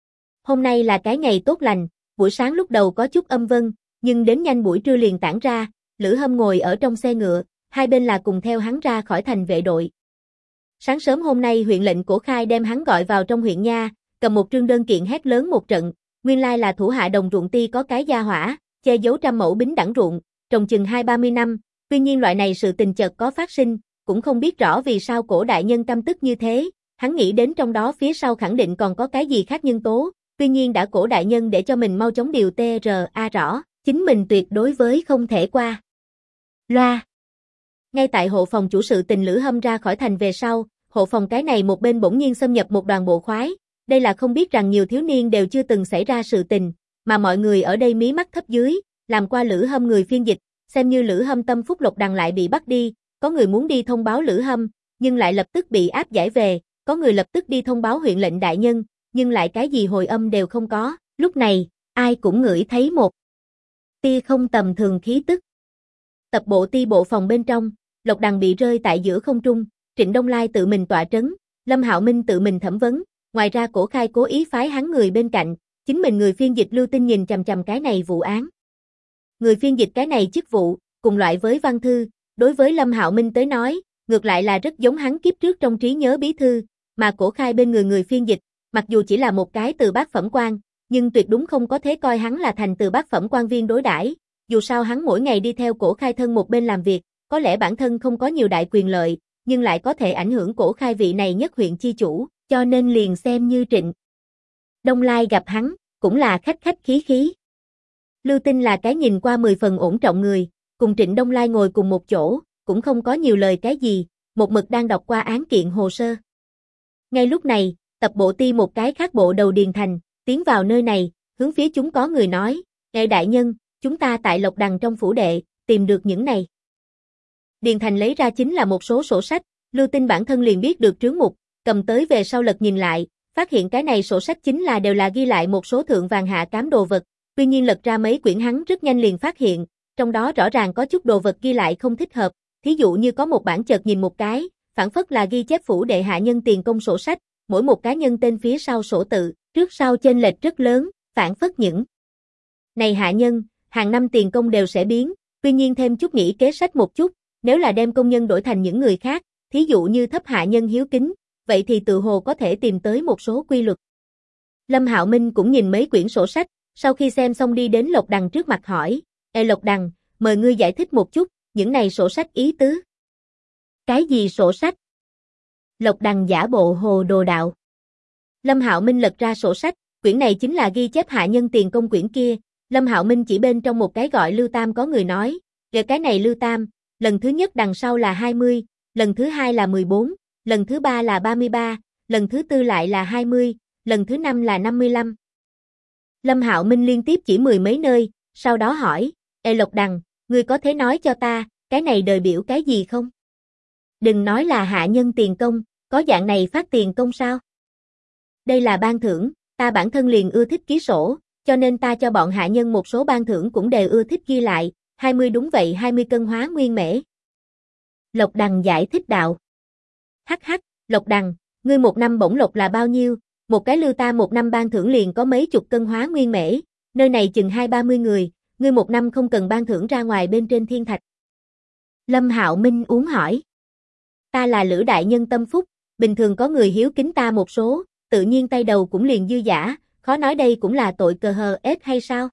Hôm nay là cái ngày tốt lành, buổi sáng lúc đầu có chút âm vân, nhưng đến nhanh buổi trưa liền tản ra, Lữ Hâm ngồi ở trong xe ngựa, hai bên là cùng theo hắn ra khỏi thành vệ đội. Sáng sớm hôm nay huyện lệnh Cổ Khai đem hắn gọi vào trong huyện nha, cầm một trương đơn kiện hét lớn một trận, nguyên lai là thủ hạ đồng ruộng ti có cái gia hỏa, che giấu 100 mẫu bính đẳng ruộng, trồng chừng 20-30 năm, tuy nhiên loại này sự tình chợt có phát sinh, cũng không biết rõ vì sao Cổ đại nhân căm tức như thế, hắn nghĩ đến trong đó phía sau khẳng định còn có cái gì khác nhân tố, tuy nhiên đã Cổ đại nhân để cho mình mau chóng điều TRA rõ, chính mình tuyệt đối với không thể qua loa. Ngay tại hộ phòng chủ sự tình Lữ Hâm ra khỏi thành về sau, hộ phòng cái này một bên bỗng nhiên xâm nhập một đoàn bộ khoái, đây là không biết rằng nhiều thiếu niên đều chưa từng xảy ra sự tình, mà mọi người ở đây mí mắt thấp dưới, làm qua Lữ Hâm người phiên dịch, xem như Lữ Hâm tâm phúc Lộc Đằng lại bị bắt đi, có người muốn đi thông báo Lữ Hâm, nhưng lại lập tức bị áp giải về, có người lập tức đi thông báo huyện lệnh đại nhân, nhưng lại cái gì hồi âm đều không có, lúc này, ai cũng ngửi thấy một tia không tầm thường khí tức. Tập bộ ti bộ phòng bên trong, Lộc Đằng bị rơi tại giữa không trung, Trịnh Đông Lai tự mình tọa trấn, Lâm Hạo Minh tự mình thẩm vấn, ngoài ra Cổ Khai cố ý phái hắn người bên cạnh, chính mình người phiên dịch Lưu Tinh nhìn chằm chằm cái này vụ án. Người phiên dịch cái này chức vụ, cùng loại với văn thư, đối với Lâm Hạo Minh tới nói, ngược lại là rất giống hắn kiếp trước trong trí nhớ bí thư, mà Cổ Khai bên người phiên dịch, mặc dù chỉ là một cái từ bát phẩm quan, nhưng tuyệt đúng không có thế coi hắn là thành từ bát phẩm quan viên đối đãi. Dù sao hắn mỗi ngày đi theo Cổ Khai thân một bên làm việc, có lẽ bản thân không có nhiều đại quyền lợi, nhưng lại có thể ảnh hưởng Cổ Khai vị này nhất huyện chi chủ, cho nên liền xem như Trịnh Đông Lai gặp hắn, cũng là khách khách khí khí. Lưu Tinh là cái nhìn qua 10 phần ổn trọng người, cùng Trịnh Đông Lai ngồi cùng một chỗ, cũng không có nhiều lời cái gì, một mực đang đọc qua án kiện hồ sơ. Ngay lúc này, tập bộ ti một cái khác bộ đầu Điền Thành, tiến vào nơi này, hướng phía chúng có người nói, "Ê đại nhân, chúng ta tại Lộc Đằng trong phủ đệ, tìm được những này Điền Thành lấy ra chính là một số sổ sách, Lưu Tinh bản thân liền biết được trướng mục, cầm tới về sau lật nhìn lại, phát hiện cái này sổ sách chính là đều là ghi lại một số thượng vàng hạ cám đồ vật, tuy nhiên lật ra mấy quyển hắn rất nhanh liền phát hiện, trong đó rõ ràng có chút đồ vật ghi lại không thích hợp, thí dụ như có một bản chợt nhìn một cái, phản phất là ghi chép phủ đệ hạ nhân tiền công sổ sách, mỗi một cá nhân tên phía sau sổ tự, trước sau chênh lệch rất lớn, phản phất những này hạ nhân, hàng năm tiền công đều sẽ biến, tuy nhiên thêm chút nghĩ kế sách một chút, nếu là đem công nhân đổi thành những người khác, thí dụ như thấp hạ nhân hiếu kính, vậy thì tự hồ có thể tìm tới một số quy luật. Lâm Hạo Minh cũng nhìn mấy quyển sổ sách, sau khi xem xong đi đến Lộc Đằng trước mặt hỏi, Ê Lộc Đằng, mời ngươi giải thích một chút, những này sổ sách ý tứ. Cái gì sổ sách? Lộc Đằng giả bộ hồ đồ đạo. Lâm Hạo Minh lật ra sổ sách, quyển này chính là ghi chép hạ nhân tiền công quyển kia, Lâm Hạo Minh chỉ bên trong một cái gọi Lưu Tam có người nói, về cái này Lưu Tam, lần thứ nhất đằng sau là 20, lần thứ hai là 14, lần thứ ba là 33, lần thứ tư lại là 20, lần thứ năm là 55. Lâm Hạo Minh liên tiếp chỉ mười mấy nơi, sau đó hỏi, Ê Lộc Đằng, ngươi có thể nói cho ta, cái này đời biểu cái gì không? Đừng nói là hạ nhân tiền công, có dạng này phát tiền công sao? Đây là ban thưởng, ta bản thân liền ưa thích ký sổ, cho nên ta cho bọn hạ nhân một số ban thưởng cũng đều ưa thích ghi lại, 20 đúng vậy 20 cân hóa nguyên mễ. Lộc Đằng giải thích đạo. Hắc hắc, Lộc Đằng, ngươi một năm bổng lộc là bao nhiêu? Một cái Lưu ta một năm ban thưởng liền có mấy chục cân hóa nguyên mễ, nơi này chừng 20-30 người, ngươi một năm không cần ban thưởng ra ngoài bên trên thiên thạch. Lâm Hạo Minh uống hỏi. Ta là Lữ đại nhân tâm phúc, bình thường có người hiếu kính ta một số, tự nhiên tay đầu cũng liền dư giả, khó nói đây cũng là tội cờ hờ ết hay sao?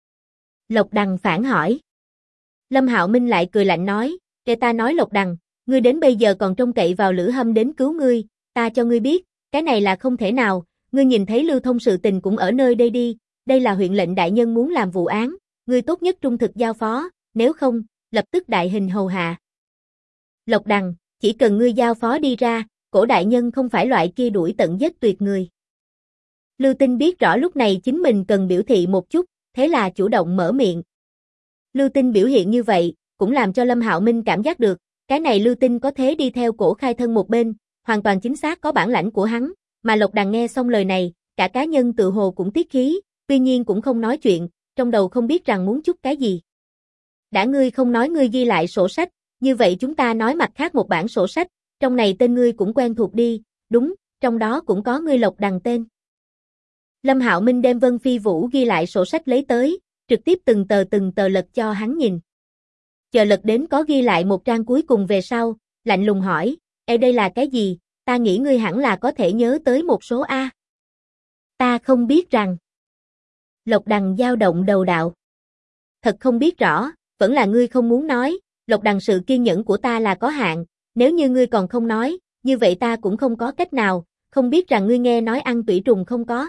Lộc Đằng phản hỏi. Lâm Hạo Minh lại cười lạnh nói, để ta nói Lộc Đằng, ngươi đến bây giờ còn trông cậy vào Lữ Hâm đến cứu ngươi, ta cho ngươi biết, cái này là không thể nào, ngươi nhìn thấy Lưu Thông sự tình cũng ở nơi đây đi, đây là huyện lệnh đại nhân muốn làm vụ án, ngươi tốt nhất trung thực giao phó, nếu không, lập tức đại hình hầu hạ. Lộc Đằng, chỉ cần ngươi giao phó đi ra, cổ đại nhân không phải loại kia đuổi tận giết tuyệt người. Lưu Tinh biết rõ lúc này chính mình cần biểu thị một chút, thế là chủ động mở miệng. Lưu Tinh biểu hiện như vậy, cũng làm cho Lâm Hạo Minh cảm giác được, cái này Lưu Tinh có thế đi theo cổ khai thân một bên, hoàn toàn chính xác có bản lãnh của hắn, mà Lộc Đằng nghe xong lời này, cả cá nhân tự hồ cũng tiết khí, tuy nhiên cũng không nói chuyện, trong đầu không biết rằng muốn chút cái gì. Đã ngươi không nói ngươi ghi lại sổ sách, như vậy chúng ta nói mặt khác một bản sổ sách, trong này tên ngươi cũng quen thuộc đi, đúng, trong đó cũng có ngươi Lộc Đằng tên. Lâm Hạo Minh đem Vân Phi Vũ ghi lại sổ sách lấy tới, trực tiếp từng tờ lật cho hắn nhìn. Chờ lật đến có ghi lại một trang cuối cùng về sau, lạnh lùng hỏi, Ê đây là cái gì, ta nghĩ ngươi hẳn là có thể nhớ tới một số A. Ta không biết rằng. Lộc Đằng dao động đầu đạo. Thật không biết rõ, vẫn là ngươi không muốn nói, Lộc Đằng sự kiên nhẫn của ta là có hạn, nếu như ngươi còn không nói, như vậy ta cũng không có cách nào, không biết rằng ngươi nghe nói ăn tủy trùng không có.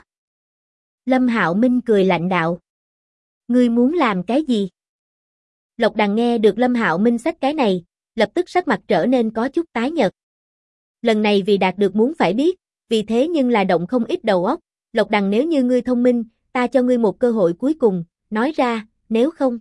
Lâm Hạo Minh cười lạnh đạo. Ngươi muốn làm cái gì? Lộc Đằng nghe được Lâm Hạo Minh xách cái này, lập tức sắc mặt trở nên có chút tái nhợt. Lần này vì đạt được muốn phải biết, vì thế nhưng là động không ít đầu óc, Lộc Đằng nếu như ngươi thông minh, ta cho ngươi một cơ hội cuối cùng, nói ra, nếu không.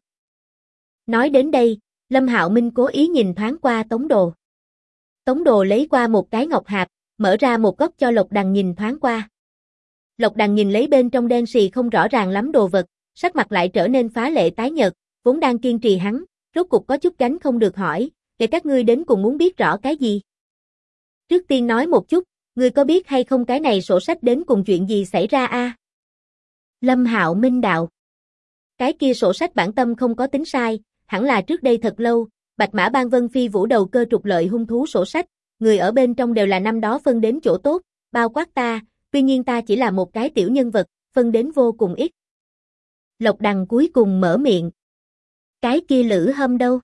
Nói đến đây, Lâm Hạo Minh cố ý nhìn thoáng qua Tống Đồ. Tống Đồ lấy qua một cái ngọc hạp, mở ra một góc cho Lộc Đằng nhìn thoáng qua. Lộc Đằng nhìn lấy bên trong đen xì không rõ ràng lắm đồ vật, sắc mặt lại trở nên phá lệ tái nhợt, vốn đang kiên trì hắn, rốt cục có chút gánh không được hỏi, để các ngươi đến cùng muốn biết rõ cái gì? Trước tiên nói một chút, ngươi có biết hay không cái này sổ sách đến cùng chuyện gì xảy ra a? Lâm Hạo Minh đạo. Cái kia sổ sách bản tâm không có tính sai, hẳn là trước đây thật lâu, Bạch Mã Bang Vân Phi Vũ đầu cơ trục lợi hung thú sổ sách, người ở bên trong đều là năm đó phân đến chỗ tốt, bao quát ta, tuy nhiên ta chỉ là một cái tiểu nhân vật, phân đến vô cùng ít. Lộc Đằng cuối cùng mở miệng. Cái kia Lữ Hâm đâu?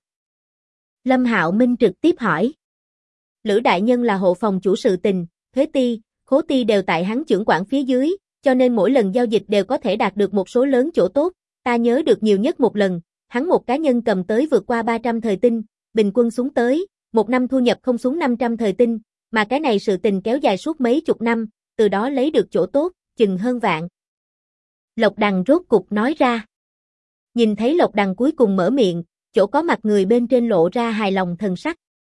Lâm Hạo Minh trực tiếp hỏi. Lữ đại nhân là hộ phòng chủ sự tình, thuế ti, khố ti đều tại hắn chưởng quản phía dưới, cho nên mỗi lần giao dịch đều có thể đạt được một số lớn chỗ tốt, ta nhớ được nhiều nhất một lần, hắn một cá nhân cầm tới vượt qua 300 thời tinh, bình quân xuống tới, một năm thu nhập không xuống 500 thời tinh, mà cái này sự tình kéo dài suốt mấy chục năm, từ đó lấy được chỗ tốt, chừng hơn vạn. Lộc Đằng rốt cục nói ra. Nhìn thấy Lộc Đằng cuối cùng mở miệng, chỗ có mặt người bên trên lộ ra hài lòng thần sắc,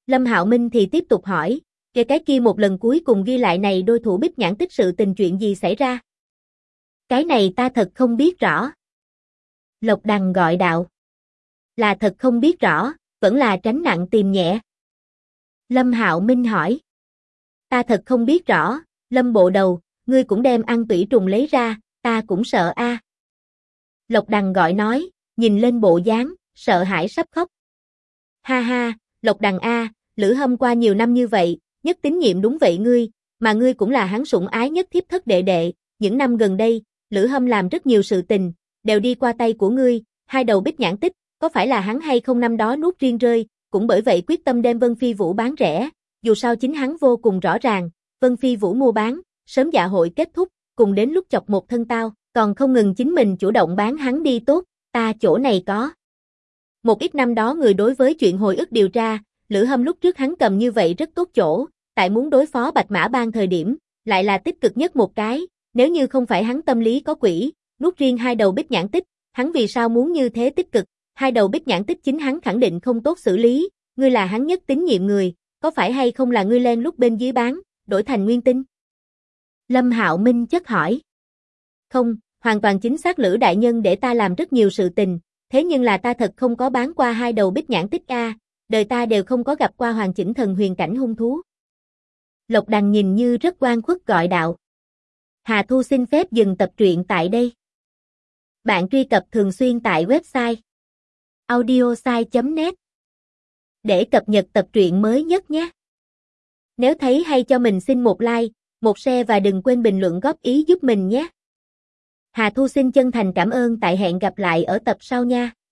Lâm Hạo Minh thì tiếp tục hỏi, cái kia một lần cuối cùng ghi lại này đôi thủ bích nhãn tích sự tình chuyện gì xảy ra? Cái này ta thật không biết rõ. Lộc Đằng gọi đạo. Là thật không biết rõ, vẫn là tránh nặng tìm nhẹ. Lâm Hạo Minh hỏi. Ta thật không biết rõ, Lâm bộ đầu, ngươi cũng đem ăn tủy trùng lấy ra, ta cũng sợ a. Lộc Đằng gọi nói, nhìn lên bộ dáng, sợ hãi sắp khóc. Ha ha, Lộc Đằng a, Lữ Hâm qua nhiều năm như vậy, nhất tín nhiệm đúng vậy ngươi, mà ngươi cũng là hắn sủng ái nhất thiếp thất đệ đệ, những năm gần đây, Lữ Hâm làm rất nhiều sự tình, đều đi qua tay của ngươi, hai đầu bích nhãn tích, có phải là hắn hay không năm đó nuốt riêng rơi, cũng bởi vậy quyết tâm đem Vân Phi Vũ bán rẻ, dù sao chính hắn vô cùng rõ ràng, Vân Phi Vũ mua bán, sớm dạ hội kết thúc, cùng đến lúc chọc một thân tao, còn không ngừng chính mình chủ động bán hắn đi tốt, ta chỗ này có. Một ít năm đó người đối với chuyện hồi ức điều tra, Lữ Hâm lúc trước hắn cầm như vậy rất tốt chỗ, tại muốn đối phó Bạch Mã Bang thời điểm, lại là tích cực nhất một cái, nếu như không phải hắn tâm lý có quỷ, nuốt riêng hai đầu bích nhãn tích, hắn vì sao muốn như thế tích cực, hai đầu bích nhãn tích chính hắn khẳng định không tốt xử lý, ngươi là hắn nhất tín nhiệm người, có phải hay không là ngươi len lúc bên dưới bán, đổi thành nguyên tinh? Lâm Hạo Minh chất hỏi. Không, hoàn toàn chính xác Lữ đại nhân để ta làm rất nhiều sự tình, thế nhưng là ta thật không có bán qua hai đầu bích nhãn tích a, đời ta đều không có gặp qua hoàn chỉnh thần huyền cảnh hung thú. Lộc Đằng nhìn như rất oan khuất gọi đạo. Hà Thu xin phép dừng tập truyện tại đây. Bạn truy cập thường xuyên tại website audiosai.net để cập nhật tập truyện mới nhất nhé. Nếu thấy hay cho mình xin một like, một share và đừng quên bình luận góp ý giúp mình nhé. Hà Thu xin chân thành cảm ơn, tại hẹn gặp lại ở tập sau nha.